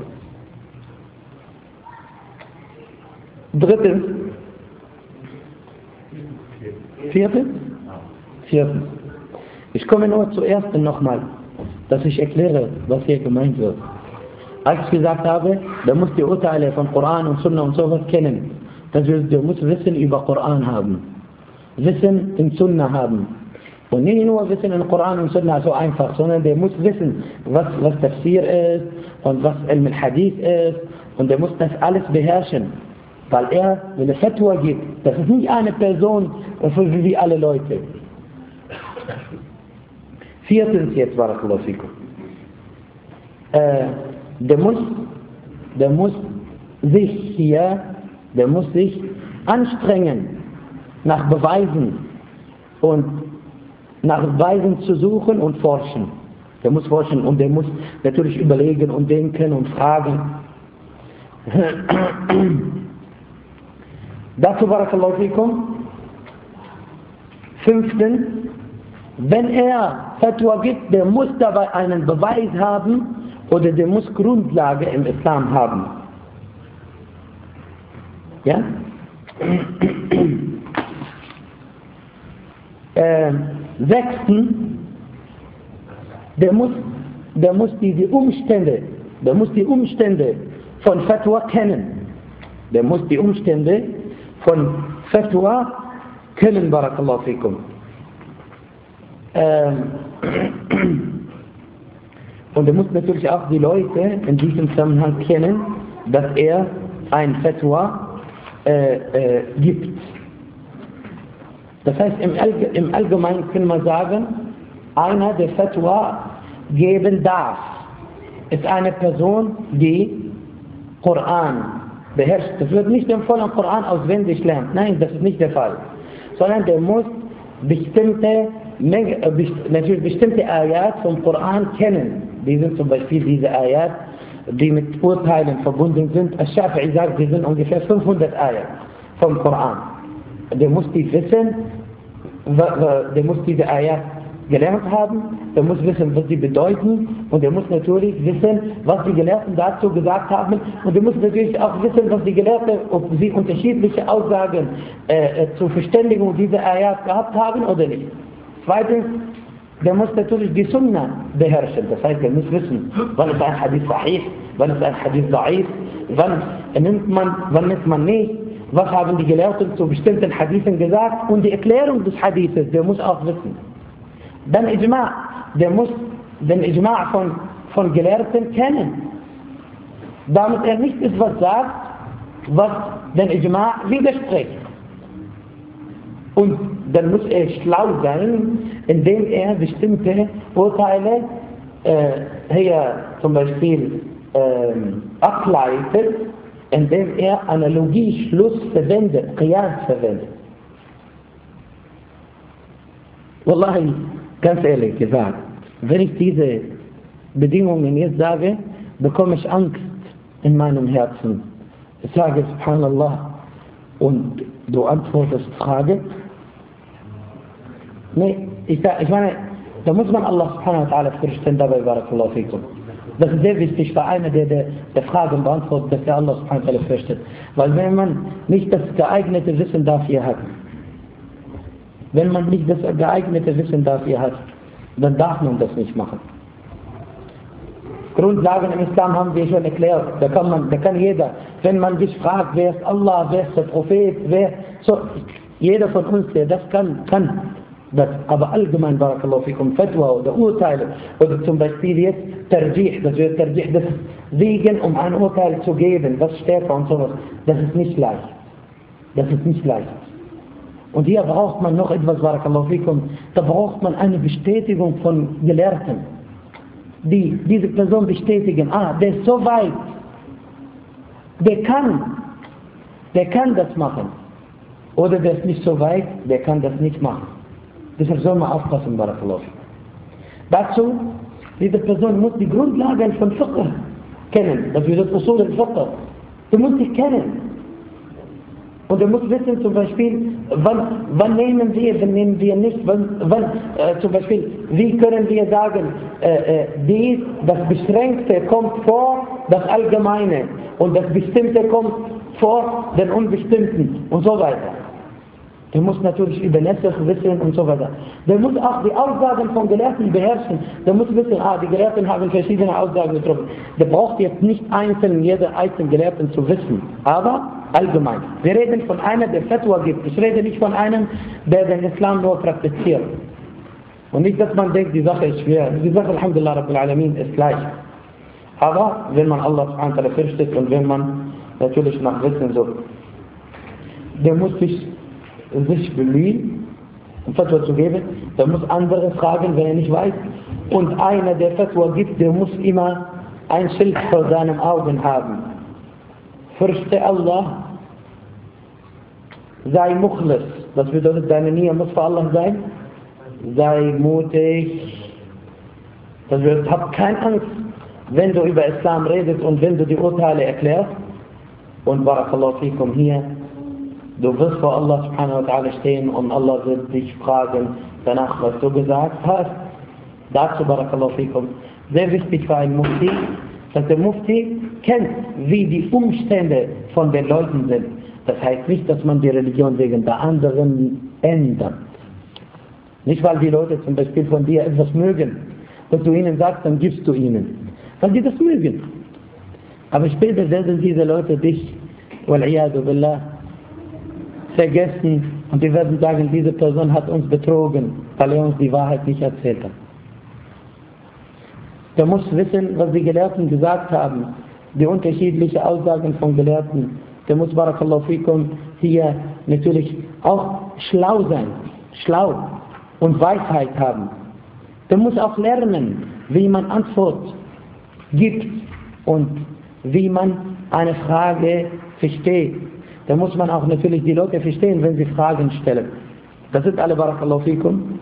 Drittens. Viertens. Ich komme nur zuerst nochmal, dass ich erkläre, was hier gemeint wird. Als ich gesagt habe, der muss die Urteile von Koran und Sunna und sowas kennen. Das heißt, der muss Wissen über Koran haben. Wissen in Sunna haben. Und nicht nur Wissen in Koran und Sunna so einfach, sondern der muss wissen, was Tafsir ist und was Al-Hadith ist. Und der muss das alles beherrschen. Weil wenn er Fatwa gibt, das ist nicht eine Person wie alle Leute. Viertens jetzt, Barakallahu fikum. Der muss sich anstrengen, nach Beweisen zu suchen und forschen. Der muss forschen und der muss natürlich überlegen und denken und fragen. Dazu, Barakallahu fikum. Fünftens, wenn er Fatwa gibt, der muss dabei einen Beweis haben oder der muss Grundlage im Islam haben. Ja? Sechstens, der muss die Umstände von Fatwa kennen. Der muss die Umstände von Fatwa kennen, Barakallahu fikum. Und er muss natürlich auch die Leute in diesem Zusammenhang kennen, dass er ein Fatwa gibt. Das heißt, im Allgemeinen kann man sagen, einer, der Fatwa geben darf, ist eine Person, die Koran beherrscht. Das wird nicht empfohlen, Koran auswendig lernt. Nein, das ist nicht der Fall. Sondern der muss bestimmte Ayat vom Koran kennen. Die sind zum Beispiel diese Ayat, die mit Urteilen verbunden sind. Al-Shafi'i sagt, die sind ungefähr 500 Ayat vom Koran. Der muss die wissen der muss diese Ayat gelernt haben, der muss wissen, was sie bedeuten und der muss natürlich wissen, was die Gelehrten dazu gesagt haben und der muss natürlich auch wissen, was die Gelehrten, ob sie unterschiedliche Aussagen zur Verständigung dieser Ayat gehabt haben oder nicht. Zweitens, der muss natürlich die Sunna beherrschen, das heißt, der muss wissen, wann ist ein Hadith sahih, wann ist ein Hadith da'if, wann nimmt man nicht, was haben die Gelehrten zu bestimmten Hadithen gesagt und die Erklärung des Hadithes, der muss auch wissen. Dann Ijma', der muss den Ijma' von Gelehrten kennen, damit er nicht etwas sagt, was den Ijma' widerspricht. Und dann muss er schlau sein, indem er bestimmte Urteile hier zum Beispiel ableitet, indem er Analogie, Schluss verwendet, Qiyas verwendet. Wallahi, ganz ehrlich gesagt, wenn ich diese Bedingungen jetzt sage, bekomme ich Angst in meinem Herzen. Ich sage Subhanallah und du antwortest Frage. Nee, ich meine, da muss man Allah subhanahu wa ta'ala fürchten, dabei barakallahu fikum. Das ist sehr wichtig für einen, der Fragen beantwortet, dass er Allah subhanahu wa ta'ala fürchtet. Weil wenn man nicht das geeignete Wissen dafür hat, dann darf man das nicht machen. Grundlagen im Islam haben wir schon erklärt. Da kann jeder, wenn man sich fragt, wer ist Allah, wer ist der Prophet, jeder von uns, der das kann das. Aber allgemein, barakallahu fikum, Fatwa oder Urteile, oder zum Beispiel jetzt Tarjih, das Siegen, um ein Urteil zu geben, was stärker und sowas, das ist nicht leicht. Und hier braucht man noch etwas, barakallahu fikum, da braucht man eine Bestätigung von Gelehrten, die diese Person bestätigen, der ist so weit, der kann das machen. Oder der ist nicht so weit, der kann das nicht machen. Deshalb soll man aufpassen, barakallahu fikum. Dazu, diese Person muss die Grundlagen von Fiqh kennen, das bedeutet Usul al-Fiqh. Du musst dich kennen. Und er muss wissen, zum Beispiel, wann nehmen wir nicht, zum Beispiel, wie können wir sagen, das Beschränkte kommt vor das Allgemeine und das Bestimmte kommt vor den Unbestimmten und so weiter. Der muss natürlich über Nesach wissen und so weiter. Der muss auch die Aussagen von Gelehrten beherrschen. Der muss wissen, die Gelehrten haben verschiedene Aussagen getroffen. Der braucht jetzt nicht jeder einzelne Gelehrten zu wissen, aber allgemein. Wir reden von einem, der Fatwa gibt. Ich rede nicht von einem, der den Islam nur praktiziert. Und nicht, dass man denkt, die Sache ist schwer. Die Sache, Alhamdulillah Rabbil Alamin, ist leicht. Aber wenn man Allah subhanahu wa ta'ala fürchtet und wenn man natürlich nach Wissen sucht, der muss sich bemühen, um Fatwa zu geben, der muss andere fragen, wenn er nicht weiß. Und einer, der Fatwa gibt, der muss immer ein Schild vor seinen Augen haben. Fürchte Allah, sei mukhlis, das bedeutet, deine Nia muss für Allah sein, sei mutig, das bedeutet, hab keine Angst, wenn du über Islam redest und wenn du die Urteile erklärst. Und barakallahu fikum hier, du wirst vor Allah subhanahu wa ta'ala stehen und Allah wird dich fragen danach, was du gesagt hast. Dazu barakallahu fikum, sehr wichtig für einen Mufti, dass der Mufti kennt, wie die Umstände von den Leuten sind. Das heißt nicht, dass man die Religion wegen der anderen ändert. Nicht, weil die Leute zum Beispiel von dir etwas mögen, was du ihnen sagst, dann gibst du ihnen. Weil die das mögen. Aber später werden diese Leute dich, wal-iyadu billah, vergessen und die werden sagen, diese Person hat uns betrogen, weil er uns die Wahrheit nicht erzählt hat. Der muss wissen, was die Gelehrten gesagt haben, die unterschiedlichen Aussagen von Gelehrten. Der muss, barakallahu fikum, hier natürlich auch schlau sein, schlau und Weisheit haben. Der muss auch lernen, wie man Antwort gibt und wie man eine Frage versteht. Da muss man auch natürlich die Leute verstehen, wenn sie Fragen stellen. Das sind alle, barakallahu fikum,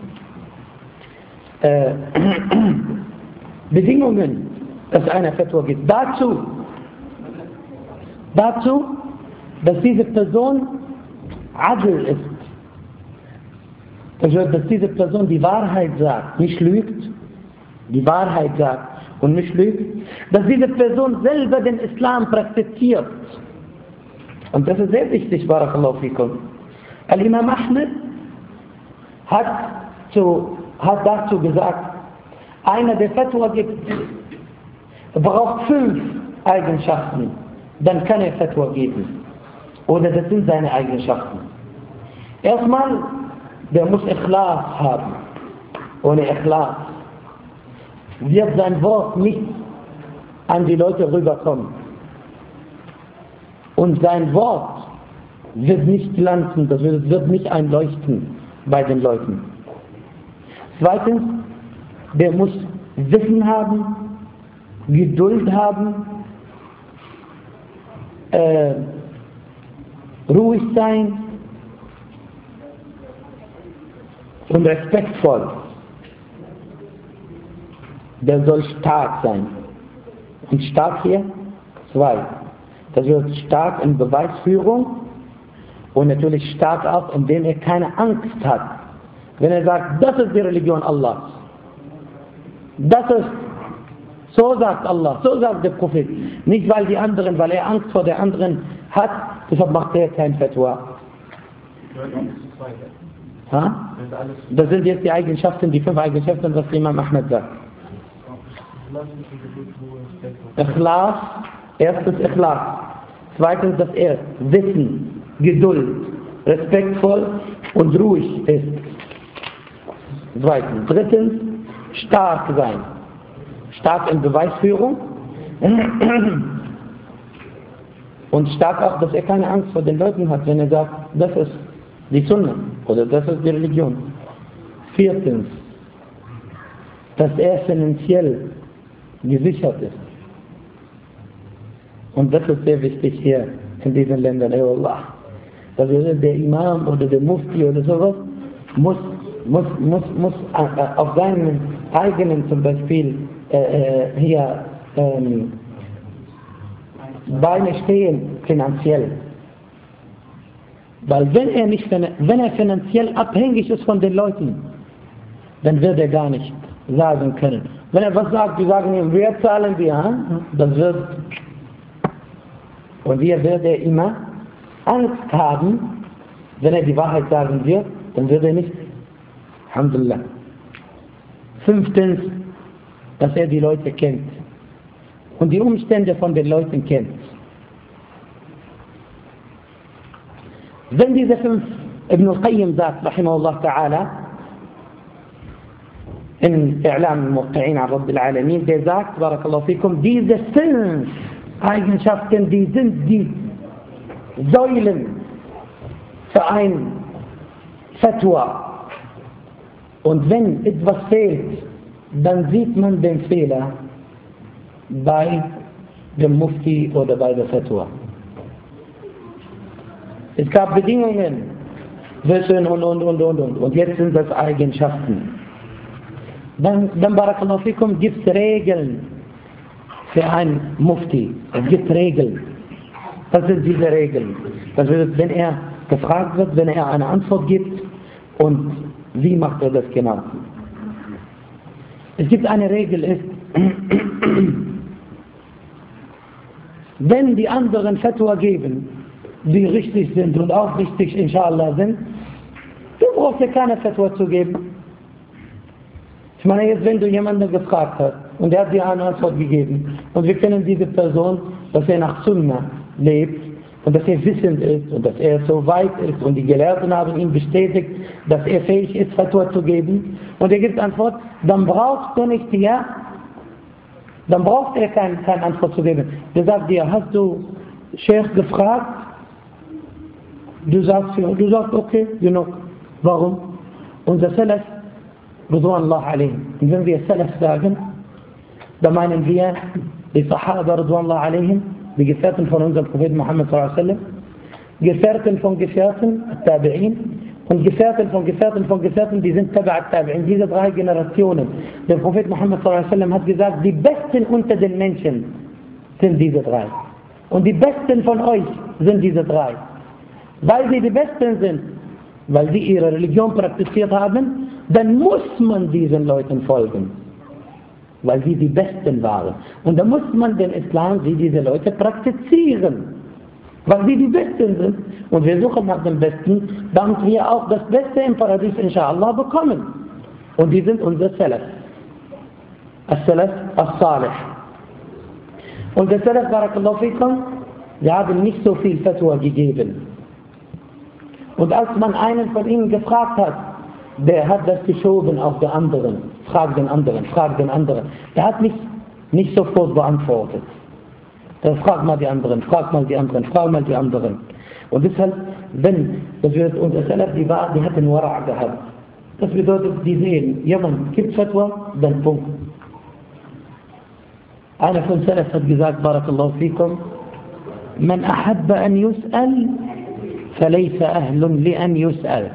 Bedingungen, dass einer Fatwa gibt. Dazu, dass diese Person Adl ist. Das heißt, dass diese Person die Wahrheit sagt, nicht lügt, die Wahrheit sagt und nicht lügt, dass diese Person selber den Islam praktiziert. Und das ist sehr wichtig, Barakallahu fikum. Al-Imam Ahmed hat dazu gesagt, einer, der Fatwa gibt, braucht 5 Eigenschaften, dann kann er Fatwa geben. Oder das sind seine Eigenschaften. Erstmal, der muss Ikhlas haben. Ohne Ikhlas wird sein Wort nicht an die Leute rüberkommen. Und sein Wort wird nicht glänzen, das wird nicht einleuchten bei den Leuten. Zweitens, der muss Wissen haben, Geduld haben, ruhig sein und respektvoll. Der soll stark sein. Und stark hier? 2. Das wird stark in Beweisführung und natürlich stark auch, indem er keine Angst hat. Wenn er sagt, das ist die Religion Allahs. Das ist, so sagt Allah, so sagt der Prophet. Nicht weil die anderen, weil er Angst vor der anderen hat, deshalb macht er kein Fatwa. Ha? Das sind jetzt die Eigenschaften, die 5 Eigenschaften, was Imam Ahmed sagt. Ikhlas, erstens Ikhlas. Zweitens, dass er Wissen, Geduld, respektvoll und ruhig ist. Zweitens. Drittens, stark sein. Stark in Beweisführung. Und stark auch, dass er keine Angst vor den Leuten hat, wenn er sagt, das ist die Sunna oder das ist die Religion. Viertens, dass er finanziell gesichert ist. Und das ist sehr wichtig hier in diesen Ländern, Allah. Also der Imam oder der Mufti oder sowas muss auf seinen eigenen zum Beispiel hier Beine stehen finanziell. Weil wenn er finanziell abhängig ist von den Leuten, dann wird er gar nicht sagen können. Wenn er was sagt, die sagen ihm, wir zahlen dir, das wird. Und hier wird er immer Angst haben, wenn er die Wahrheit sagen wird, dann wird er nicht. Alhamdulillah. 5. dass er die Leute kennt und die Umstände von den Leuten kennt. Wenn diese 5 Ibn al-Qayyim sagt, rahimahullah ta'ala, in I'lam al-Muqta'in an Rabbil Alamin, der sagt, barakallahu fikum, diese 5 Eigenschaften, die sind die Säulen für ein Fatwa. Und wenn etwas fehlt, dann sieht man den Fehler bei dem Mufti oder bei der Fatwa. Es gab Bedingungen, Wissen und jetzt sind das Eigenschaften. Dann barakallahu fikum, gibt es Regeln für einen Mufti. Es gibt Regeln. Was sind diese Regeln? Das heißt, wenn er gefragt wird, wenn er eine Antwort gibt, und wie macht er das genau? Es gibt eine Regel, ist, wenn die anderen Fatwa geben, die richtig sind und auch richtig inshallah sind, du brauchst ja keine Fatwa zu geben. Ich meine, jetzt wenn du jemanden gefragt hast und der hat dir eine Antwort gegeben und wir kennen diese Person, dass er nach Sunnah lebt und dass er wissend ist und dass er so weit ist und die Gelehrten haben ihm bestätigt, dass er fähig ist, Fatwa zu geben und er gibt Antwort, dann brauchst du nicht dann braucht er keine Antwort zu geben. Der sagt dir, hast du Sheikh gefragt? Du sagst okay, genug. Warum? Unser Salaf, Ridwanullah alaihim. Und wenn wir Salaf sagen, dann meinen wir die Sahaba, Ridwanullah alaihim, die Gefährten von unserem Propheten Muhammad sallallahu alaihi wasallam, Gefährten von Gefährten, Tabi'in, und Gefährten von Gefährten, die sind Tabi'in, diese 3 Generationen. Der Prophet Muhammad sallallahu alaihi wasallam hat gesagt, die Besten unter den Menschen sind diese 3. Und die Besten von euch sind diese 3. Weil sie die Besten sind, weil sie ihre Religion praktiziert haben, dann muss man diesen Leuten folgen, weil sie die Besten waren. Und dann muss man den Islam wie diese Leute praktizieren, weil sie die Besten sind. Und wir suchen nach dem Besten, damit wir auch das Beste im Paradies inshallah bekommen. Und die sind unser Salaf. As-Salaf as-Salih. Und der Salaf, barakallahu fikum, sie haben nicht so viel Fatwa gegeben. Und als man einen von ihnen gefragt hat, der hat das geschoben auf den anderen. Frag den anderen, frag den anderen. Der hat nicht sofort beantwortet. Dann frag mal die anderen, frag mal die anderen, frag mal die anderen. Und deshalb, das wird unser Salaf, die hatten Wara' gehabt. Das bedeutet, die sehen, jemand gibt Fatwa, dann Punkt. Einer von Salaf hat gesagt, barakallahu fikum, man ahabba an yus'al, falaysa ahlun li an yus'al.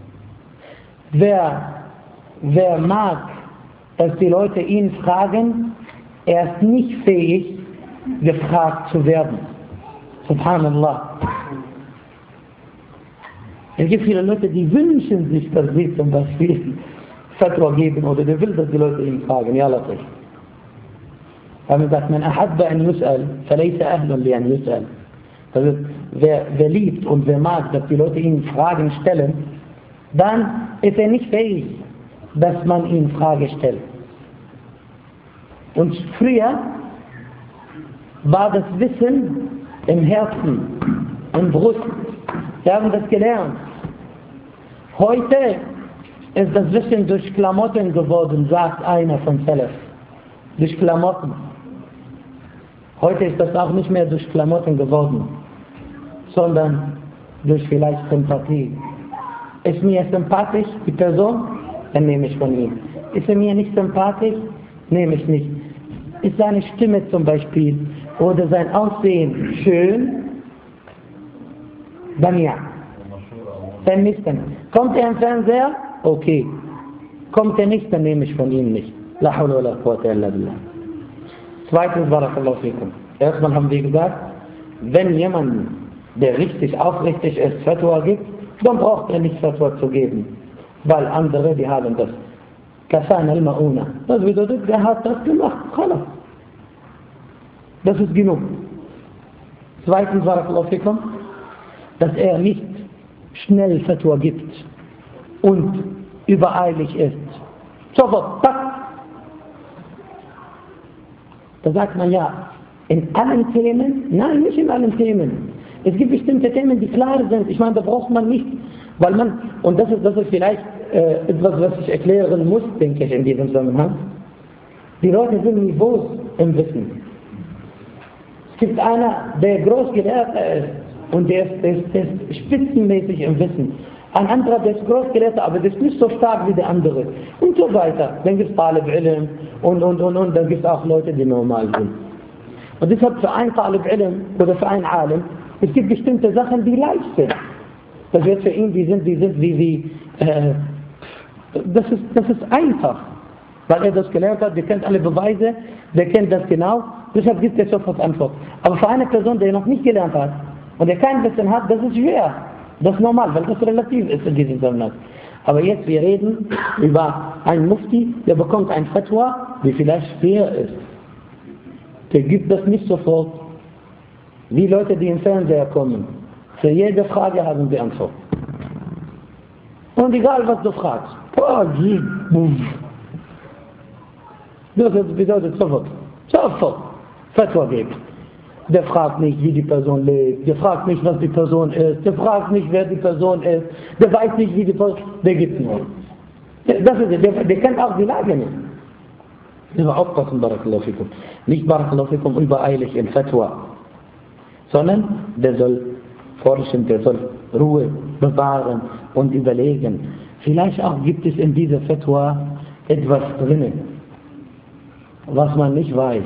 Wer mag, dass die Leute ihn fragen, er ist nicht fähig, gefragt zu werden. Subhanallah. Es gibt viele Leute, die wünschen sich, dass sie zum Beispiel Fatwa geben oder die will, dass die Leute ihn fragen. Ja, lass ich. Aber man sagt, man ahabba an yus'al, falaysa ahlun li an yus'al. Also, wer liebt und wer mag, dass die Leute ihn Fragen stellen, dann ist er nicht fähig, dass man ihn Frage stellt. Und früher war das Wissen im Herzen, im Brust. Wir haben das gelernt. Heute ist das Wissen durch Klamotten geworden, sagt einer von Salaf. Durch Klamotten. Heute ist das auch nicht mehr durch Klamotten geworden, sondern durch vielleicht Sympathie. Ist mir sympathisch, die Person, dann nehme ich von ihm. Ist er mir nicht sympathisch, nehme ich nicht. Ist seine Stimme zum Beispiel oder sein Aussehen schön, dann ja. Dann nicht dann. Kommt er im Fernseher? Okay. Kommt er nicht, dann nehme ich von ihm nicht. La hawla wa la quwwata illa billah. Zweitens, barakallahu fikum. Erstmal haben wir gesagt, wenn jemand, der richtig aufrichtig ist, Fatwa gibt, dann braucht er nicht Fatwa zu geben. Weil andere, die haben das. Kafan al-Ma'una. Das bedeutet, der hat das gemacht. Khalas. Das ist genug. Zweitens, barakallahu fikum, dass er nicht schnell Fatwa gibt und übereilig ist. Sofort, tak. Da sagt man ja, in allen Themen? Nein, nicht in allen Themen. Es gibt bestimmte Themen, die klar sind. Ich meine, da braucht man nicht, weil man, und das ist vielleicht etwas, was ich erklären muss, denke ich, in diesem Zusammenhang. Die Leute sind Niveaus im Wissen. Es gibt einer, der Großgelehrter ist und der ist spitzenmäßig im Wissen. Ein anderer, der ist Großgelehrter, aber der ist nicht so stark wie der andere. Und so weiter. Dann gibt es Talib Ilm und dann gibt es auch Leute, die normal sind. Und deshalb für einen Talib Ilm oder für einen Alim, es gibt bestimmte Sachen, die leicht sind. Das wird für ihn, die sind wie das ist einfach. Weil er das gelernt hat, der kennt alle Beweise, der kennt das genau, deshalb gibt er sofort Antwort. Aber für eine Person, die noch nicht gelernt hat und der kein Wissen hat, das ist schwer. Das ist normal, weil das relativ ist in diesem Zusammenhang. Aber jetzt, wir reden über einen Mufti, der bekommt ein Fatwa, die vielleicht schwer ist. Der gibt das nicht sofort. Die Leute, die im Fernseher kommen, für jede Frage haben sie Antwort. Und egal, was du fragst. Das bedeutet sofort. Fatwa geben. Der fragt nicht, wie die Person lebt, der fragt nicht, was die Person ist, der fragt nicht, wer die Person ist, der weiß nicht, wie die Person, der gibt nur. Der kennt auch die Lage nicht. Immer aufpassen, barakallahu fikum. Nicht barakallahu fikum übereilig in Fatwa, sondern der soll forschen, der soll Ruhe bewahren und überlegen. Vielleicht auch gibt es in dieser Fatwa etwas drinnen, was man nicht weiß.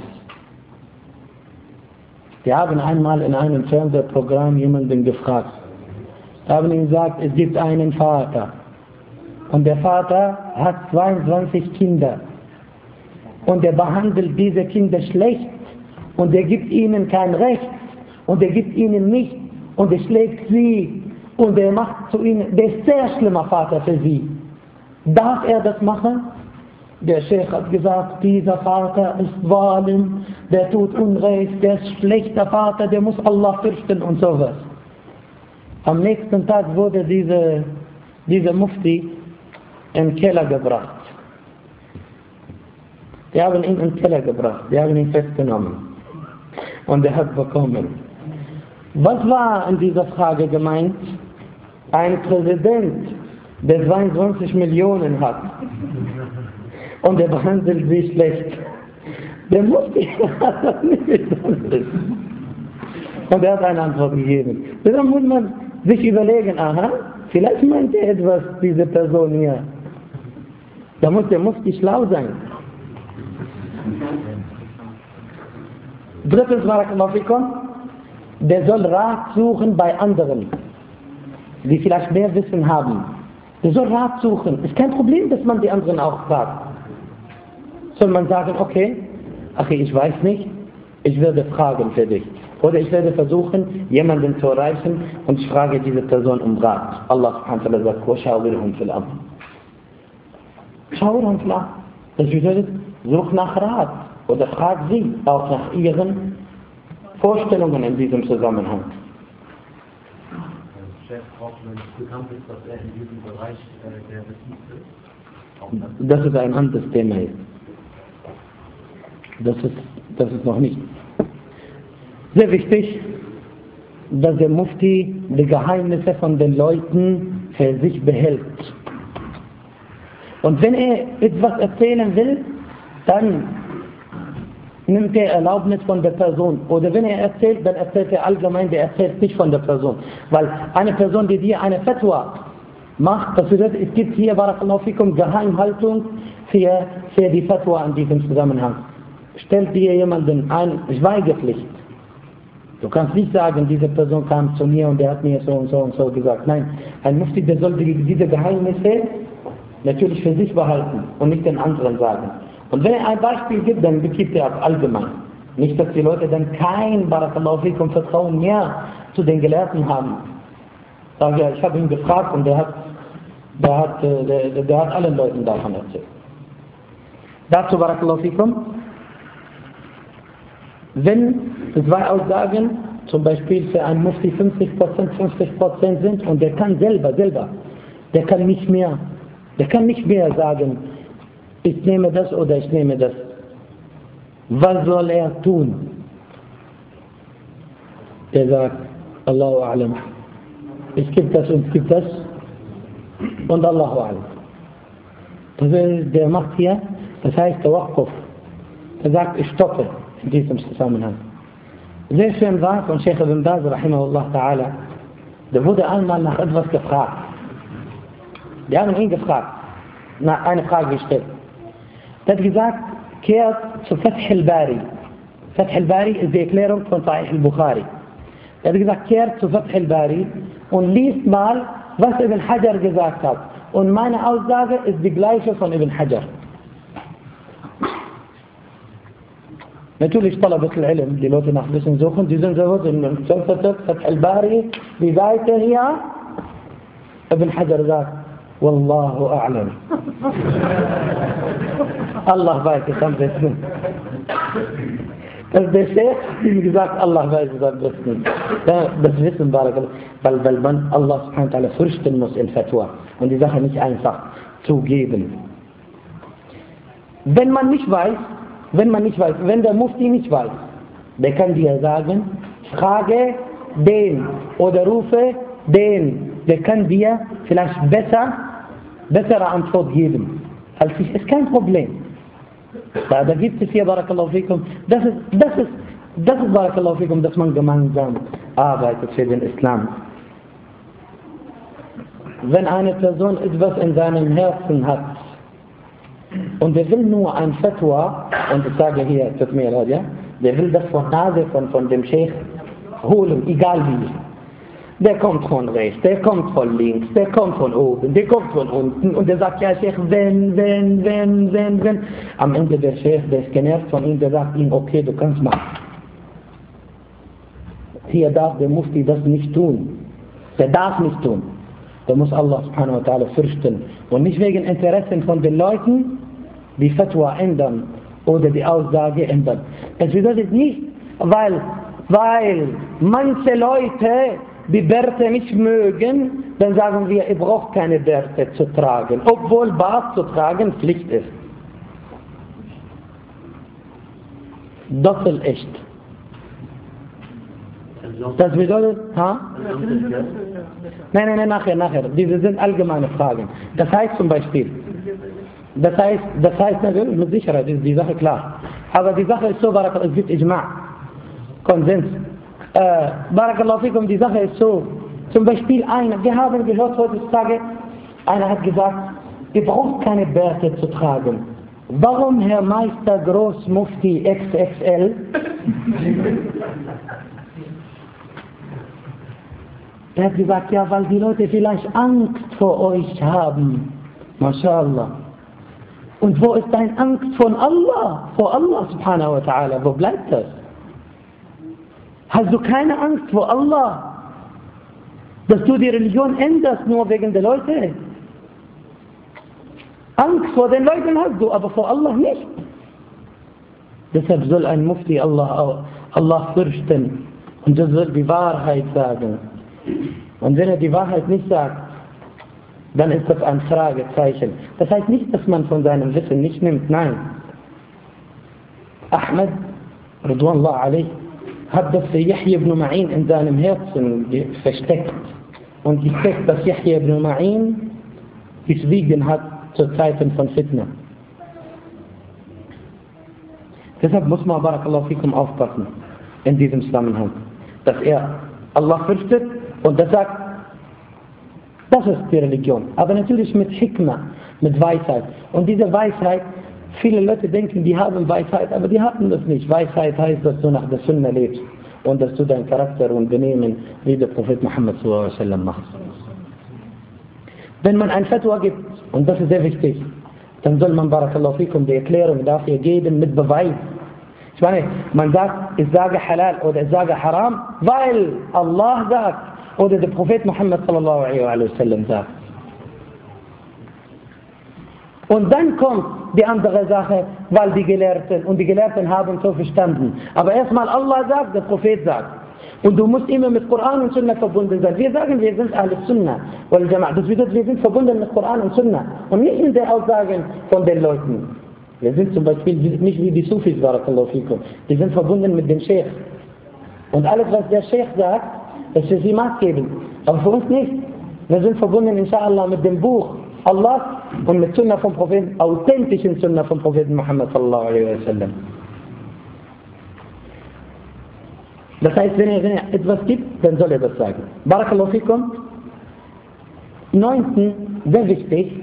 Wir haben einmal in einem Fernsehprogramm jemanden gefragt. Wir haben ihm gesagt, es gibt einen Vater. Und der Vater hat 22 Kinder. Und er behandelt diese Kinder schlecht. Und er gibt ihnen kein Recht. Und er gibt ihnen nicht. Und er schlägt sie. und der macht zu ihnen, der ist sehr schlimmer Vater für sie. Darf er das machen? Der Sheikh hat gesagt, dieser Vater ist Zalim, der tut Unrecht, der ist schlechter Vater, der muss Allah fürchten und sowas. Am nächsten Tag wurde dieser Mufti in den Keller gebracht. Die haben ihn in den Keller gebracht, die haben ihn festgenommen. Und er hat bekommen. Was war an dieser Frage gemeint? Ein Präsident, der 22 Millionen hat und der behandelt sie schlecht. Der Mufti hat das nicht besonders. Und er hat eine Antwort gegeben. Deshalb muss man sich überlegen, aha, vielleicht meint er etwas, diese Person hier. Da muss der Mufti schlau sein. Drittens, Barakallahu fikum, der soll Rat suchen bei anderen, die vielleicht mehr Wissen haben. Der soll Rat suchen. Ist kein Problem, dass man die anderen auch fragt. Soll man sagen, okay, ich weiß nicht, ich werde fragen für dich. Oder ich werde versuchen, jemanden zu erreichen und ich frage diese Person um Rat. Allah subhanahu wa ta'ala sagt, وَشَاوِرْهُمْ فِي الْأَمْرِ. Schauerhum fil Amr. Das bedeutet, such nach Rat. Oder frag sie auch nach ihren Vorstellungen in diesem Zusammenhang. Chef braucht, wenn es bekannt ist, dass er in diesem Bereich der Betrieb ist. Das ist ein anderes Thema jetzt. Das ist noch nicht. Sehr wichtig, dass der Mufti die Geheimnisse von den Leuten für sich behält. Und wenn er etwas erzählen will, dann nimmt er Erlaubnis von der Person. Oder wenn er erzählt, dann erzählt er allgemein, der erzählt nicht von der Person. Weil eine Person, die dir eine Fatwa macht, das bedeutet, es gibt hier, Barakallahu fikum, Geheimhaltung für die Fatwa in diesem Zusammenhang. Stellt dir jemanden ein Schweigepflicht. Du kannst nicht sagen, diese Person kam zu mir und der hat mir so und so und so gesagt. Nein, ein Mufti, der soll diese Geheimnisse natürlich für sich behalten und nicht den anderen sagen. Und wenn er ein Beispiel gibt, dann gibt er auch allgemein. Nicht, dass die Leute dann kein Barakallahu fikum Vertrauen mehr zu den Gelehrten haben. Sag ja, ich habe ihn gefragt und der hat allen Leuten davon erzählt. Dazu Barakallahu fikum. Wenn zwei Aussagen, zum Beispiel für einen Mufti 50% sind und der kann selber, der kann nicht mehr sagen, ich nehme das oder ich nehme das. Was soll er tun? Er sagt, Allahu A'lam. Es gibt das und es gibt das und Allahu A'lam. Das heißt, der macht hier, das heißt der Waqf. Er sagt, ich stoppe in diesem Zusammenhang. Sehr schön war von Sheikh Ibn Baz, rahimahullah ta'ala, der wurde einmal nach etwas gefragt. Die haben ihn gefragt, eine Frage gestellt. Er hat gesagt, kehrt zu Fath al-Bari. Fath al-Bari ist die Erklärung von Sahih al-Bukhari. Er hat gesagt, kehrt zu Fath al-Bari und liest mal, was Ibn Hajar gesagt hat. Und meine Aussage ist die gleiche von Ibn Hajar. Natürlich Talabat al-Ilm, die Leute nach Wissen suchen, die sind so in Fath al-Bari, die Seite hier, Ibn Hajar sagt, Wallahu a'lam. Allah weiß es am besten. Also der Sheikh hat ihm gesagt, Allah weiß es am besten. Das Wissen, weil man Allah subhanahu wa ta'ala fürchten muss in Fatwa und die Sache nicht einfach zugeben. Wenn der Mufti nicht weiß, der kann dir sagen, frage den oder rufe den, der kann dir vielleicht bessere Antwort geben als ich, ist kein Problem. Da gibt es hier, Barakallahu fikum, das ist Barakallahu fikum, dass man gemeinsam arbeitet für den Islam. Wenn eine Person etwas in seinem Herzen hat und der will nur ein Fatwa, und ich sage hier, tut mir leid, ja, der will das von Nase von dem Sheikh holen, egal wie. Der kommt von rechts, der kommt von links, der kommt von oben, der kommt von unten und der sagt, ja Sheikh, wenn. Am Ende der Sheikh, der ist genervt von ihm, der sagt ihm, okay, du kannst machen. Hier darf der Mufti das nicht tun. Der darf nicht tun. Der muss Allah subhanahu wa ta'ala fürchten. Und nicht wegen Interessen von den Leuten die Fatwa ändern oder die Aussage ändern. Es bedeutet nicht, weil manche Leute die Bärte nicht mögen, dann sagen wir, ihr braucht keine Bärte zu tragen, obwohl Bart zu tragen Pflicht ist. Doppel-echt. Das bedeutet, Nein, nachher. Diese sind allgemeine Fragen. Das heißt zum Beispiel, das heißt natürlich mit Sicherheit, ist die Sache klar. Aber die Sache ist so, Barakallahu, es gibt Ijma', Konsens. Barakallahu fikum, die Sache ist so, zum Beispiel wir haben gehört heutzutage, einer hat gesagt, ihr braucht keine Bärte zu tragen. Warum Herr Meister Großmufti XXL? Er hat gesagt, ja, weil die Leute vielleicht Angst vor euch haben. MashaAllah. Und wo ist deine Angst von Allah? Vor Allah subhanahu wa ta'ala. Wo bleibt das? Hast du keine Angst vor Allah? Dass du die Religion änderst nur wegen der Leute? Angst vor den Leuten hast du, aber vor Allah nicht. Deshalb soll ein Mufti Allah fürchten. Und er soll die Wahrheit sagen. Und wenn er die Wahrheit nicht sagt, dann ist das ein Fragezeichen. Das heißt nicht, dass man von seinem Wissen nicht nimmt, nein. Ahmed, Ridwanullah alayh, hat das für Yahya ibn Ma'in in seinem Herzen versteckt. Und gesteckt, dass Yahya ibn Ma'in geschwiegen hat zu Zeiten von Fitna. Deshalb muss man, Barakallahu fikum, aufpassen in diesem Zusammenhang, dass er Allah fürchtet und das sagt, das ist die Religion. Aber natürlich mit Hikmah, mit Weisheit. Und diese Weisheit, viele Leute denken, die haben Weisheit, aber die haben das nicht. Weisheit heißt, dass du nach der Sunna lebst und dass du deinen Charakter und Benehmen wie der Prophet Muhammad sallallahu alaihi wasallam machst. Wenn man ein Fatwa gibt, und das ist sehr wichtig, dann soll man, Barakallahu fikum, die Erklärung dafür geben mit Beweis. Ich meine, man sagt, ich sage Halal oder ich sage Haram, weil Allah sagt oder der Prophet Muhammad sallallahu alaihi wasallam sagt. Und dann kommt die andere Sache, weil die Gelehrten haben so verstanden. Aber erstmal Allah sagt, der Prophet sagt. Und du musst immer mit Koran und Sunna verbunden sein. Wir sagen, wir sind Ahl Sunnah wal Jama'a. Das bedeutet, wir sind verbunden mit Koran und Sunna. Und nicht in den Aussagen von den Leuten. Wir sind zum Beispiel nicht wie die Sufis, Barakallahu fikum. Wir sind verbunden mit dem Sheikh. Und alles, was der Sheikh sagt, ist für sie maßgebend. Aber für uns nicht. Wir sind verbunden, inshallah, mit dem Buch Allah und mit Sunna vom Propheten, authentischen Sunna vom Propheten Muhammad sallallahu alaihi wasallam. Das heißt, wenn er etwas gibt, dann soll er das sagen. Barakallahu fikum. 9. Sehr wichtig.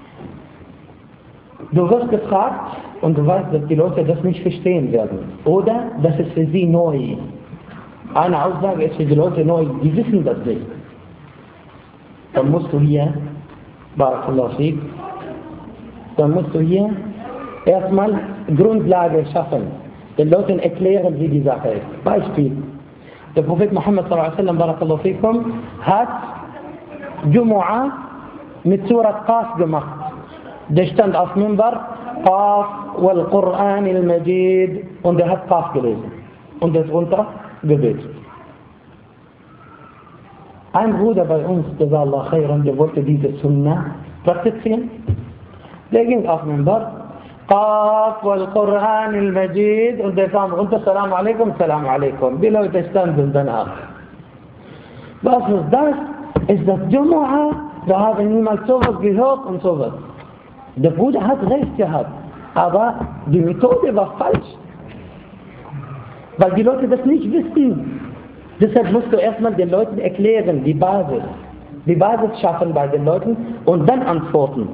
Du wirst gefragt und du weißt, dass die Leute das nicht verstehen werden. Oder das ist für sie neu. Eine Aussage ist für die Leute neu, die wissen das nicht. Dann musst du hier, Barakallahu fik, dann musst du hier erstmal Grundlage schaffen. Den Leuten erklären, wie die Sache ist. Beispiel. Der Prophet Muhammad sallallahu alaihi wasallam, Barakallahu fikum, hat Jumu'ah mit Surat Qaf gemacht. Der stand auf Minbar, Qaf wal Qur'an al-Majid, und er hat Qaf gelesen. Und das runter gebetet. Ein Bruder bei uns, der sah Allah khairan, der wollte diese Sunnah praktizieren. Der ging auf Minbar, Qaf wal Qur'an al-Majid, und der kam runter, Salam alaikum, Salam alaikum. Die Leute standen danach. Was ist das? Ist das Jumu'ah? Wir haben niemals sowas gehört und sowas. Der Bruder hat recht gehabt, aber die Methode war falsch. Weil die Leute das nicht wissen. Deshalb musst du erstmal den Leuten erklären, die Basis. Die Basis schaffen bei den Leuten und dann antworten.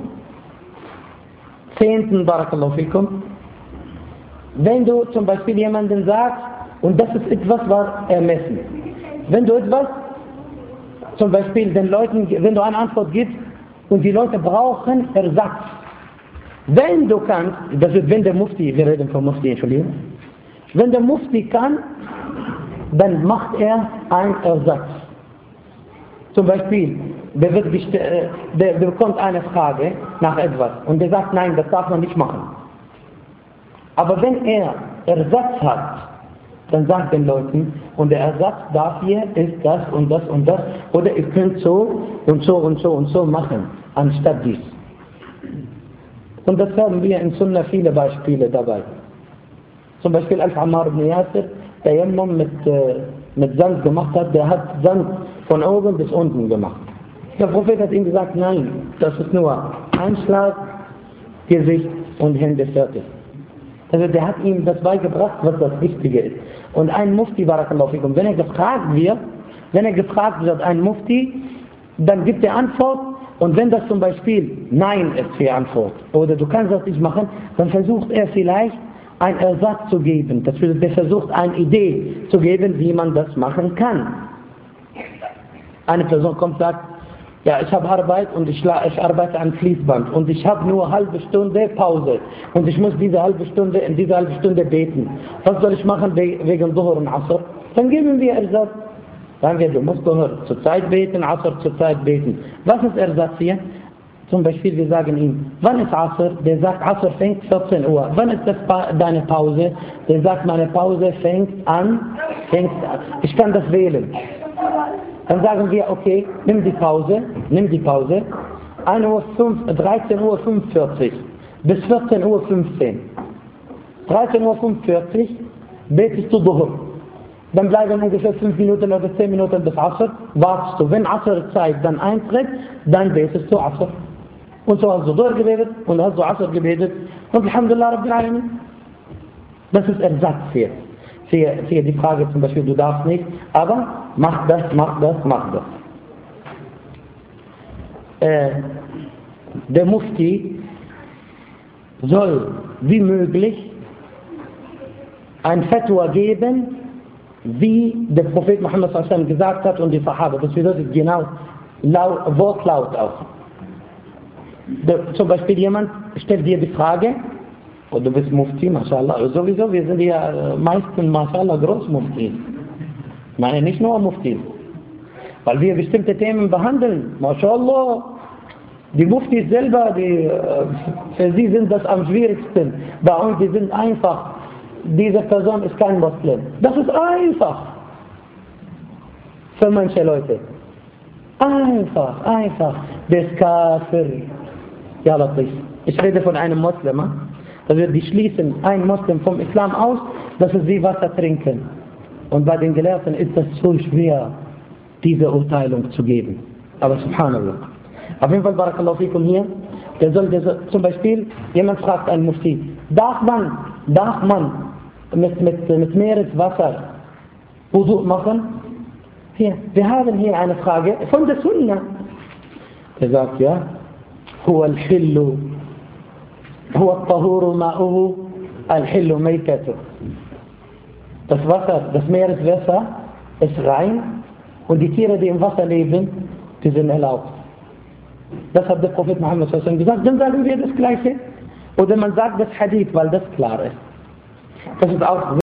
10. Barakallahu fikum. Wenn du zum Beispiel jemanden sagst, und das ist etwas, was ermessen. Wenn du etwas, zum Beispiel den Leuten, wenn du eine Antwort gibst und die Leute brauchen Ersatz. Wenn du kannst, das ist wenn der Mufti, wir reden vom Mufti, Entschuldigung. Wenn der Mufti kann, dann macht er einen Ersatz. Zum Beispiel, der bekommt eine Frage nach etwas und der sagt, nein, das darf man nicht machen. Aber wenn er Ersatz hat, dann sagt den Leuten, und der Ersatz dafür ist das und das und das, oder ihr könnt so und so und so und so machen, anstatt dies. Und das haben wir in Sunna viele Beispiele dabei. Zum Beispiel als Ammar ibn Yasir Tayammum mit Sand gemacht hat, der hat Sand von oben bis unten gemacht. Der Prophet hat ihm gesagt, nein, das ist nur Einschlag, Gesicht und Hände fertig. Also der hat ihm das beigebracht, was das Wichtige ist. Und ein Mufti, barakallahu fikum, wenn er gefragt wird, ein Mufti, dann gibt er Antwort, und wenn das zum Beispiel Nein ist für Antwort, oder du kannst das nicht machen, dann versucht er vielleicht einen Ersatz zu geben. Das bedeutet, der versucht eine Idee zu geben, wie man das machen kann. Eine Person kommt und sagt, ja, ich habe Arbeit und ich arbeite an Fließband und ich habe nur eine halbe Stunde Pause und ich muss in dieser halben Stunde beten. Was soll ich machen wegen Dhuhr und Asr? Dann geben wir Ersatz. Sagen wir, du musst Dhuhr zur Zeit beten, Asr zur Zeit beten. Was ist Ersatz hier? Zum Beispiel, wir sagen ihm, wann ist Asr? Der sagt, Asr fängt 14 Uhr. Wann ist deine Pause? Der sagt, meine Pause fängt an. Ich kann das wählen. Dann sagen wir, okay, nimm die Pause, 13:45 Uhr bis 14:15 Uhr. 13:45 Uhr betest du Dhuhr. Dann bleiben ungefähr 5 Minuten oder 10 Minuten bis Asr, wartest du. Wenn Asr-Zeit dann eintritt, dann betest du Asr. Und so hast du Dhuhr gebetet und hast du Asr gebetet. Und Alhamdulillah Rabbil Alamin. Das ist Ersatz hier. Für die Frage zum Beispiel, du darfst nicht, aber mach das. Der Mufti soll wie möglich ein Fatwa geben, wie der Prophet Muhammad sallallahu alaihi wasallam gesagt hat und die Sahaba. Das bedeutet genau wortlaut auch. Zum Beispiel jemand stellt dir die Frage, und du bist Mufti, mashallah, sowieso, wir sind ja meistens, mashallah, Großmufti. Ich meine nicht nur Mufti, weil wir bestimmte Themen behandeln, mashallah. Die Muftis selber, für sie sind das am schwierigsten. Bei uns, die sind einfach, diese Person ist kein Muslim. Das ist einfach. Für manche Leute. Einfach. Der ist Kafir. Ja, Latif. Ich rede von einem Muslim. Also die schließen einen Muslim vom Islam aus, dass sie Wasser trinken. Und bei den Gelehrten ist das so schwer, diese Urteilung zu geben. Aber subhanallah. Auf jeden Fall, barakallahu fikum hier, der soll zum Beispiel, jemand fragt einen Mufti, darf man mit Meereswasser Wudu machen? Hier, wir haben hier eine Frage von der Sunna. Der sagt, ja, huwa al-hillu, huwa al-tahuru ma'uhu, al-hillu maykatu. Das Wasser, das Meereswasser ist rein und die Tiere, die im Wasser leben, die sind erlaubt. Das hat der Prophet Muhammad sallallahu alaihi wasallam gesagt. Dann sagen wir das Gleiche. Oder man sagt das Hadith, weil das klar ist. Das ist auch